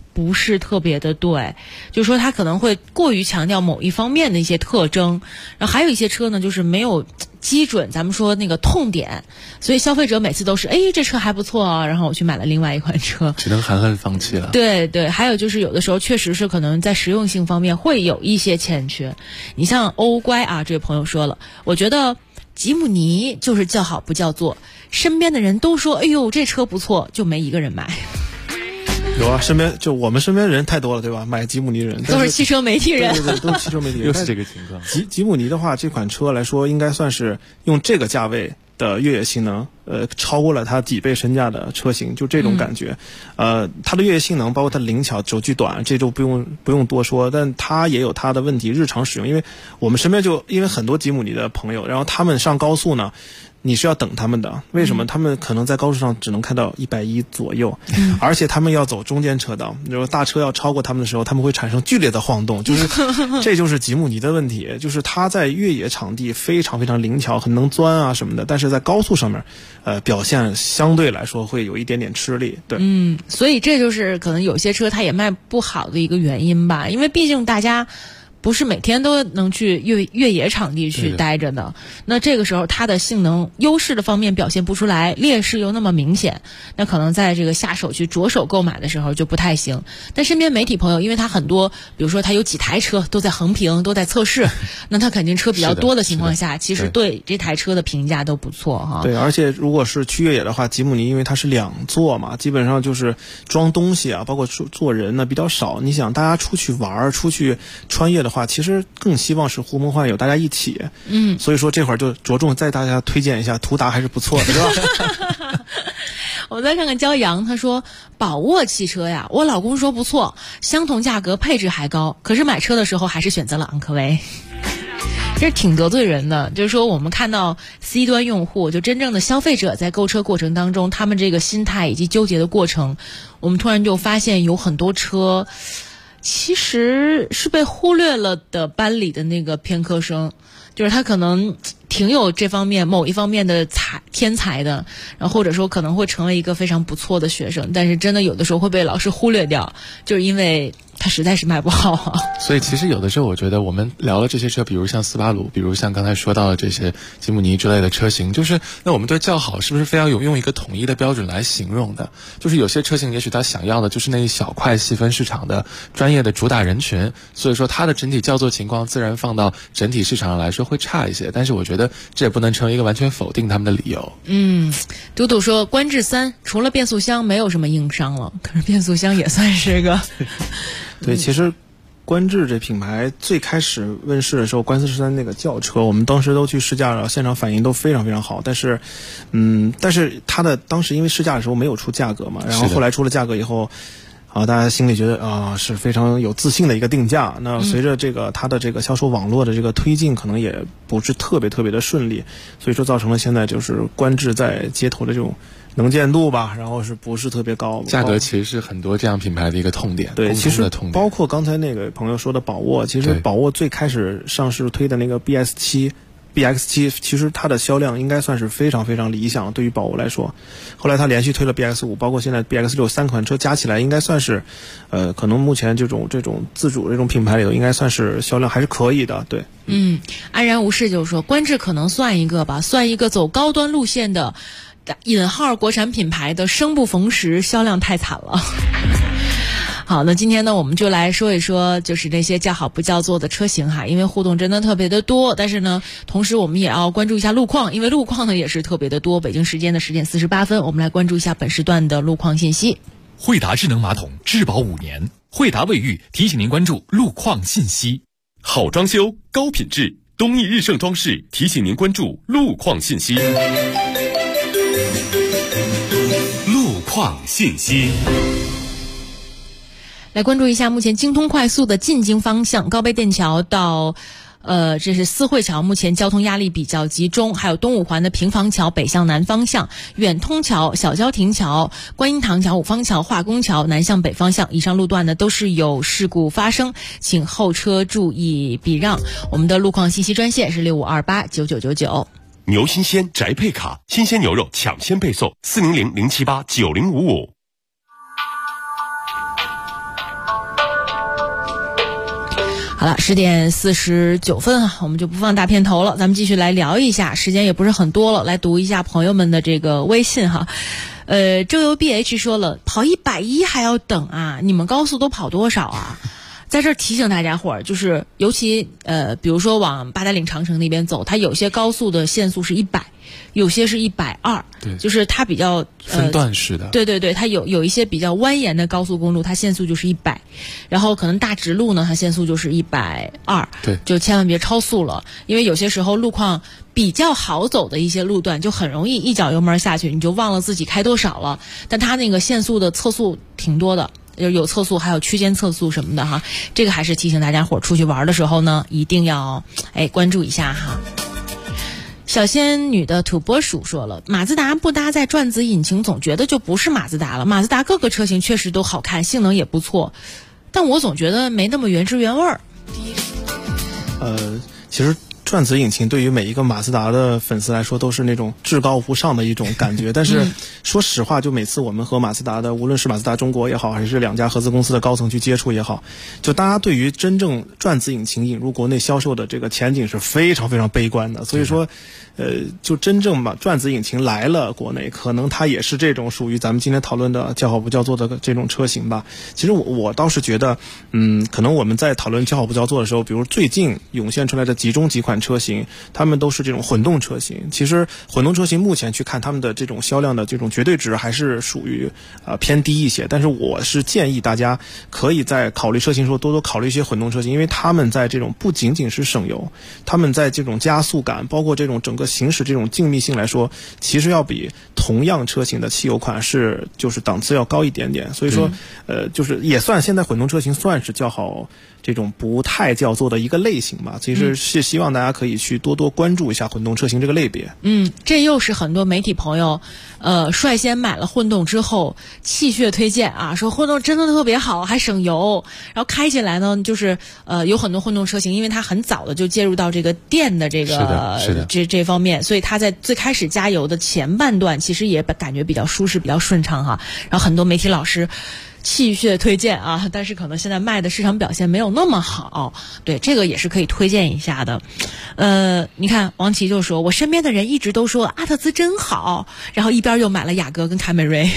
不是特别的对，就是说它可能会过于强调某一方面的一些特征，然后还有一些车呢就是没有基准，咱们说那个痛点，所以消费者每次都是这车还不错啊，然后我去买了另外一款车， 只能含恨放弃了。 对对，还有就是有的时候确实是可能在实用性方面会有一些欠缺。你像欧乖啊，这位朋友说了，我觉得吉姆尼就是叫好不叫座，身边的人都说哎呦这车不错，就没一个人买。 有啊，我们身边人太多了，对吧？买吉姆尼人都是汽车媒体人， 对，都是汽车媒体人， 又是这个情况。 吉姆尼的话，这款车来说，应该算是用这个价位的越野性能，超过了它几倍身价的车型，就这种感觉。它的越野性能，包括它的灵巧、轴距短，这就不用多说。但它也有它的问题，日常使用，因为我们身边因为很多吉姆尼的朋友，然后他们上高速呢。你是要等他们的，为什么？他们可能在高速上只能开到110左右，而且他们要走中间车道，如果大车要超过他们的时候，他们会产生剧烈的晃动，这就是吉姆尼的问题，就是它在越野场地非常非常灵巧，很能钻啊什么的，但是在高速上面，表现相对来说会有一点点吃力，对， 所以这就是可能有些车它也卖不好的一个原因吧，因为毕竟大家。不是每天都能去越野场地去待着的，那这个时候它的性能优势的方面表现不出来，劣势又那么明显，那可能在这个下手去着手购买的时候就不太行。但身边媒体朋友，因为他很多，比如说他有几台车都在横评，都在测试，那他肯定车比较多的情况下，其实对这台车的评价都不错哈。 对，而且如果是去越野的话，吉姆尼因为它是2座嘛，基本上就是装东西啊，包括坐人呢比较少。你想大家出去玩、出去穿越的话，其实更希望是呼朋唤友，大家一起。所以说这会儿就着重再大家推荐一下途达，还是不错的，是吧？ 我们再看看骄阳，他说宝沃汽车呀，我老公说不错，相同价格配置还高，可是买车的时候还是选择了昂科威。这是挺得罪人的，就是说我们看到 C 端用户，就真正的消费者在购车过程当中，他们这个心态以及纠结的过程，我们突然就发现有很多车其实是被忽略了的班里的那个偏科生，就是他可能挺有这方面某一方面的天才的，然后或者说可能会成为一个非常不错的学生，但是真的有的时候会被老师忽略掉，就是因为它实在是卖不好啊。 所以其实有的时候我觉得我们聊了这些车，比如像斯巴鲁，比如像刚才说到的这些吉姆尼之类的车型，就是那我们对叫好是不是非要用一个统一的标准来形容的？就是有些车型也许他想要的就是那一小块细分市场的专业的主打人群，所以说它的整体叫座情况自然放到整体市场上来说会差一些，但是我觉得这也不能成为一个完全否定他们的理由。 嘟嘟说观致3除了变速箱没有什么硬伤了，可是变速箱也算是个对，其实观致这品牌最开始问世的时候，观致3那个轿车，我们当时都去试驾了，现场反应都非常非常好。但是它的当时因为试驾的时候没有出价格嘛，然后后来出了价格以后，大家心里觉得是非常有自信的一个定价。那随着它的这个销售网络的这个推进，可能也不是特别特别的顺利，所以说造成了现在就是观致在街头的这种能见度吧，然后是不是特别高？ 价格其实是很多这样品牌的一个痛点。 对，其实包括刚才那个朋友说的宝沃，其实宝沃最开始上市推的那个 BX7，其实它的销量应该算是非常非常理想，对于宝沃来说。后来它连续推了 BX5，包括现在 BX6，3款车加起来应该算是，可能目前这种自主这种品牌里头，应该算是销量还是可以的。对， 安然无事就是说，观致可能算一个吧，算一个走高端路线的。引号国产品牌的生不逢时，销量太惨了。好，那今天呢，我们就来说一说，就是那些叫好不叫座的车型哈，因为互动真的特别的多，但是呢，同时我们也要关注一下路况，因为路况呢也是特别的多。北京时间的10点48分，我们来关注一下本时段的路况信息。 惠达智能马桶质保5年，惠达卫浴提醒您关注路况信息。好装修，高品质，东义日盛装饰提醒您关注路况信息。路况信息， 来关注一下目前京通快速的进京方向，高碑店桥到这是四惠桥，目前交通压力比较集中，还有东五环的平房桥北向南方向，远通桥、小交亭桥、观音堂桥、五方桥、化工桥南向北方向，以上路段呢都是有事故发生，请后车注意避让。我们的路况信息专线是65289999。 牛新鲜宅配卡，新鲜牛肉抢先配送，400-078-9055。 好了，10:49啊，我们就不放大片头了，咱们继续来聊一下，时间也不是很多了，来读一下朋友们的这个微信哈。周游 BH 说了，跑110还要等啊？你们高速都跑多少啊？在这儿提醒大家伙儿，就是尤其比如说往八达岭长城那边走，它有些高速的限速是100，有些是120， 对， 就是它比较分段式的。 对对对，它有一些比较蜿蜒的高速公路，它限速就是100，然后可能大直路呢，它限速就是120， 对， 就千万别超速了，因为有些时候路况比较好走的一些路段，就很容易一脚油门下去，你就忘了自己开多少了。但它那个限速的测速挺多的。有测速，还有区间测速什么的哈，这个还是提醒大家伙出去玩的时候呢，一定要关注一下哈。小仙女的土拨鼠说了，马自达不搭载转子引擎，总觉得就不是马自达了。马自达各个车型确实都好看，性能也不错，但我总觉得没那么原汁原味儿。 其实转子引擎对于每一个马自达的粉丝来说都是那种至高无上的一种感觉，但是说实话，就每次我们和马自达的，无论是马自达中国也好，还是2家合资公司的高层去接触也好，就大家对于真正转子引擎引入国内销售的这个前景是非常非常悲观的。所以说就真正把转子引擎来了国内，可能它也是这种属于咱们今天讨论的叫好不叫座的这种车型吧。其实我倒是觉得可能我们在讨论叫好不叫座的时候，比如最近涌现出来的几款车型，他们都是这种混动车型。其实混动车型目前去看他们的这种销量的这种绝对值还是属于偏低一些，但是我是建议大家可以在考虑车型的时候多多考虑一些混动车型，因为他们在这种不仅仅是省油，他们在这种加速感，包括这种整个行驶这种静谧性来说，其实要比同样车型的汽油款就是档次要高一点点。所以说就是也算现在混动车型算是较好这种不太叫座的一个类型吧。其实是希望大家可以去多多关注一下混动车型这个类别。 这又是很多媒体朋友率先买了混动之后气血推荐啊，说混动真的特别好，还省油，然后开起来呢就是有很多混动车型，因为它很早的就介入到这个电的这个这方面，所以它在最开始加油的前半段其实也感觉比较舒适比较顺畅哈。然后很多媒体老师气血推荐啊，但是可能现在卖的市场表现没有那么好，对，这个也是可以推荐一下的。你看王琦就说，我身边的人一直都说阿特兹真好，然后一边又买了雅阁跟凯美瑞。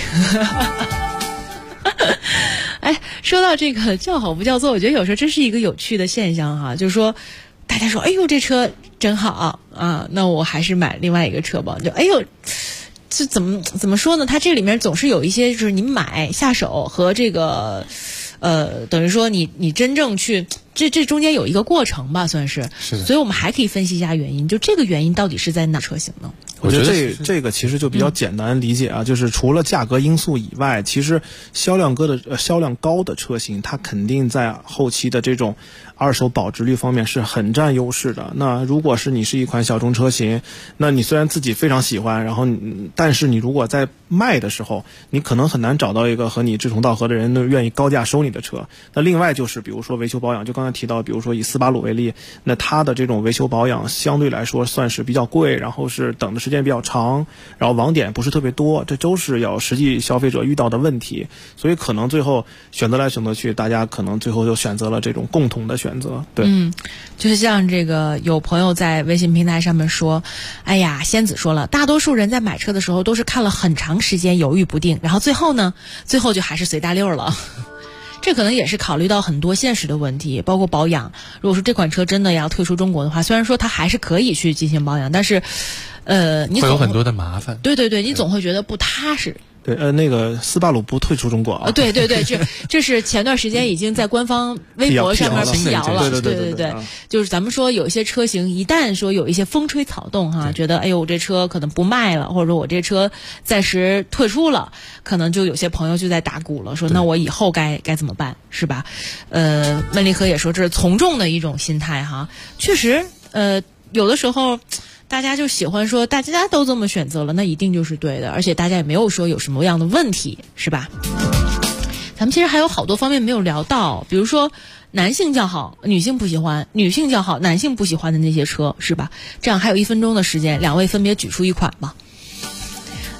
说到这个叫好不叫座，我觉得有时候这是一个有趣的现象哈，就是说大家说哎呦这车真好啊，那我还是买另外一个车吧，就哎呦这怎么说呢？它这里面总是有一些就是你买下手和这个等于说你真正去这中间有一个过程吧，算是。 是的。 所以我们还可以分析一下原因，就这个原因到底是在哪车型呢？ 我觉得这个其实就比较简单理解啊，就是除了价格因素以外，其实销量高的车型，它肯定在后期的这种二手保值率方面是很占优势的。那如果是你是一款小众车型，那你虽然自己非常喜欢，然后但是你如果在卖的时候，你可能很难找到一个和你志同道合的人愿意高价收你的车。那另外就是比如说维修保养，就刚才提到，比如说以斯巴鲁为例，那它的这种维修保养相对来说算是比较贵，然后是等的时间比较长，然后网点不是特别多，这都是要实际消费者遇到的问题。所以可能最后选择来选择去，大家可能最后就选择了这种共同的选择。对， 就是像这个有朋友在微信平台上面说，哎呀，仙子说了，大多数人在买车的时候都是看了很长时间犹豫不定，然后最后就还是随大溜了。这可能也是考虑到很多现实的问题，包括保养。如果说这款车真的要退出中国的话，虽然说它还是可以去进行保养，但是你会有很多的麻烦。 对对对，你总会觉得不踏实。 对，那个斯巴鲁不退出中国啊。 对对对，这是前段时间已经在官方微博上面辟谣了。对，就是咱们说有一些车型一旦说有一些风吹草动哈，觉得哎呦我这车可能不卖了，或者说我这车暂时退出了，可能就有些朋友就在打鼓了，说那我以后该怎么办，是吧？闷离合也说这是从众的一种心态哈，确实有的时候。大家就喜欢说大家都这么选择了，那一定就是对的，而且大家也没有说有什么样的问题，是吧？咱们其实还有好多方面没有聊到，比如说男性较好，女性不喜欢；女性较好，男性不喜欢的那些车，是吧？这样还有1分钟的时间，两位分别举出一款吧。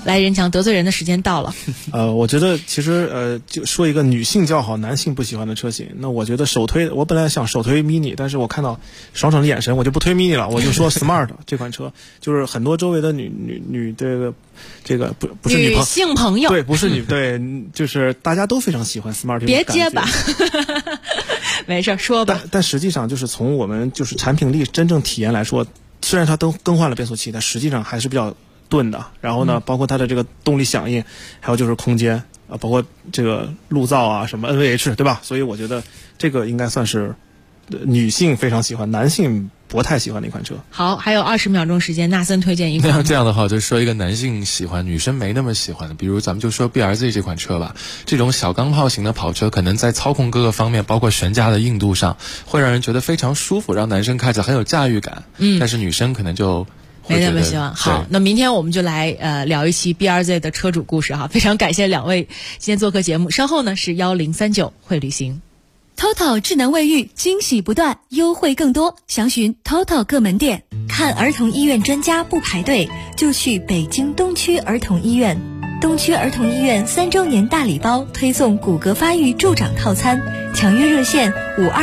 来，任强，得罪人的时间到了。 我觉得其实就说一个女性较好，男性不喜欢的车型。那我觉得我本来想首推 mini， 但是我看到爽爽的眼神，我就不推 mini 了，我就说 smart 这款车，就是很多周围的女这个不是女性朋友， 对，不是对，就是大家都非常喜欢 smart 这种感觉。 别结巴。没事说吧。 但实际上就是从我们就是产品力真正体验来说，虽然它都更换了变速器，但实际上还是比较钝的。然后呢，包括它的这个动力响应，还有就是空间啊，包括这个路噪啊，什么 NVH， 对吧？所以我觉得这个应该算是女性非常喜欢，男性不太喜欢的一款车。 好，还有20秒钟时间，纳森推荐一款。 那这样的话，就说一个男性喜欢，女生没那么喜欢的，比如咱们就说 BRZ 这款车吧。这种小钢炮型的跑车，可能在操控各个方面，包括悬架的硬度上，会让人觉得非常舒服，让男生开着很有驾驭感。但是女生可能就没那么喜欢。好，那明天我们就来聊一期 BRZ 的车主故事哈。非常感谢两位今天做客节目。稍后呢是1039会旅行。 TOTO 智能卫浴，惊喜不断，优惠更多，详询 TOTO 各门店。 看儿童医院专家不排队，就去北京东区儿童医院。东区儿童医院3周年大礼包推送骨骼发育助长套餐，抢约热线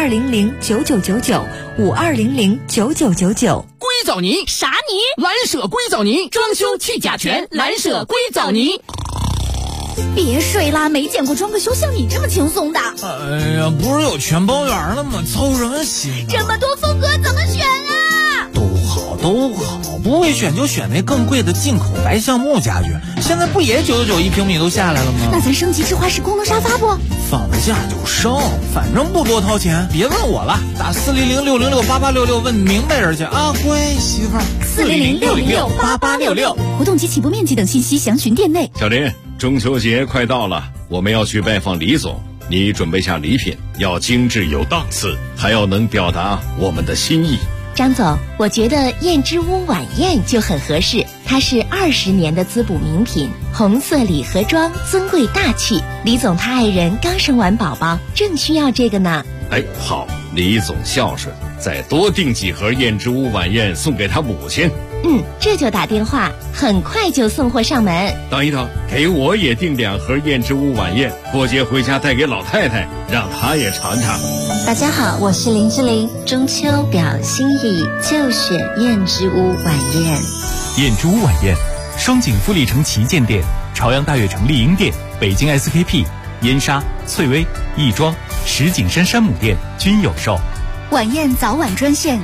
52009999，52009999。 硅藻泥啥泥？ 蓝舍硅藻泥，装修去甲醛，蓝舍硅藻泥。 别睡啦，没见过装个修像你这么轻松的。 哎呀，不是有全包圆了吗？操什么心？ 这么多风格怎么选啊？ 都好，不会选就选那更贵的进口白橡木家具。现在不也999一平米都下来了吗？ 那咱升级智华式功能沙发不？ 放个假就升，反正不多掏钱。别问我了，打400-606-8866问明白人去啊，乖媳妇儿。 400-606-8866，活动及起步面积等信息详询店内。 小林，中秋节快到了，我们要去拜访李总，你准备下礼品，要精致有档次，还要能表达我们的心意。 张总，我觉得燕之屋晚宴就很合适，它是20年的滋补名品，红色礼盒装，尊贵大气。李总他爱人刚生完宝宝，正需要这个呢。 哎，好，李总孝顺，再多订几盒燕之屋晚宴送给他母亲。 这就打电话，很快就送货上门。 等一等，给我也订2盒燕之屋晚宴，过节回家带给老太太，让她也尝尝。 大家好，我是林志玲，中秋表心意就选燕之屋晚宴。 燕之屋晚宴，双井富力城旗舰店、朝阳大悦城丽婴店、北京 SKP、燕莎、翠微、亦庄、石景山山姆店均有售。 晚宴早晚专线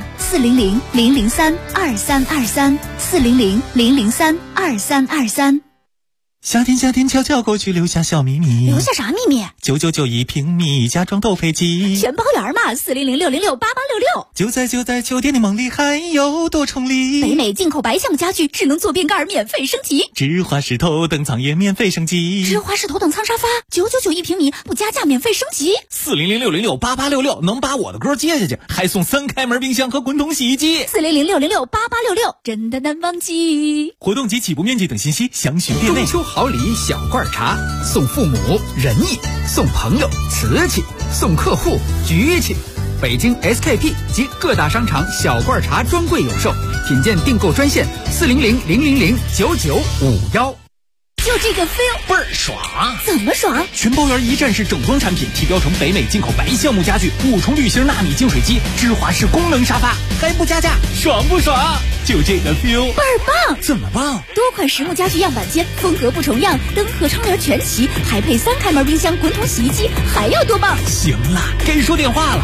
400-003-2323，400-003-2323。 夏天悄悄过去，留下小秘密。 留下啥秘密 ？999一平米，家装斗配机， 全包圆嘛！400-606-8866。 就在酒店的梦里，还有多重礼。 北美进口白橡家具，智能坐便盖免费升级， 芝华士头等舱也免费升级， 芝华士头等舱沙发999一平米，不加价免费升级。 400-606-8866能把我的歌接下去，还送3开门冰箱和滚筒洗衣机。 400-606-8866，真的难忘记。 活动及起步面积等信息详询店内。 中秋好礼小罐茶，送父母仁义，送朋友瓷器，送客户局气。北京 SKP 及各大商场小罐茶专柜有售，品鉴订购专线400-000-9951。 就这个 feel 倍儿爽！ 怎么爽？ 全包圆一站式整装产品，提标成北美进口白橡木家具，5重铝芯纳米净水机，芝华士功能沙发，还不加价，爽不爽？就这个 feel 倍儿棒！ 怎么棒？ 多款实木家具样板间，风格不重样，灯和窗帘全齐，还配3开门冰箱、滚筒洗衣机，还要多棒？ 行了，该说电话了。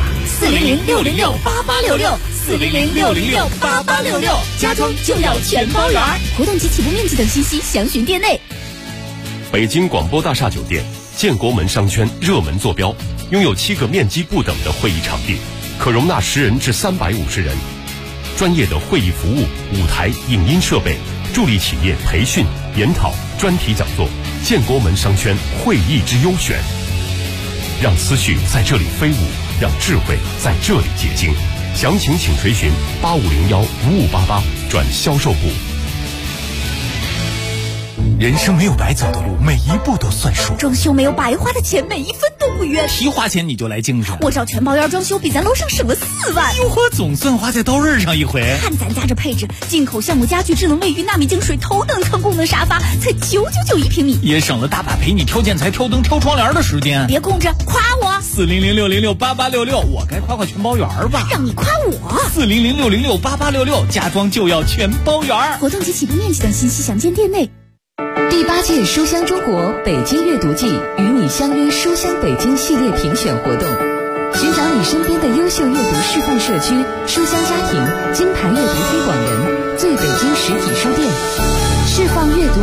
400-606-8866，400-606-8866，家装就要全包圆。活动及起步面积等信息详询店内。 北京广播大厦酒店建国门商圈热门坐标，拥有7个面积不等的会议场地，可容纳10人至350人。专业的会议服务、舞台、影音设备，助力企业培训、研讨、专题讲座。建国门商圈会议之优选，让思绪在这里飞舞，让智慧在这里结晶。详情请垂询8501-5588转销售部。 人生没有白走的路，每一步都算数。 装修没有白花的钱，每一分都不冤。 提花钱你就来精神， 我找全包院装修，比咱楼上省了4万。 哟呵，总算花在刀刃上一回。 看咱家这配置，进口橡木家具、智能卫浴、纳米净水、头等舱功能沙发，才999一平米， 也省了大把陪你挑建材、挑灯、挑窗帘的时间。 别空着，夸我 ！40060688866，我该夸全包园吧？ 让你夸我 ！40060688866，家装就要全包园。 活动及启动面积等信息详见店内。 第8届书香中国北京阅读季与你相约书香北京系列评选活动，寻找你身边的优秀阅读示范社区、书香家庭、金牌阅读推广人、最北京实体书店，释放阅读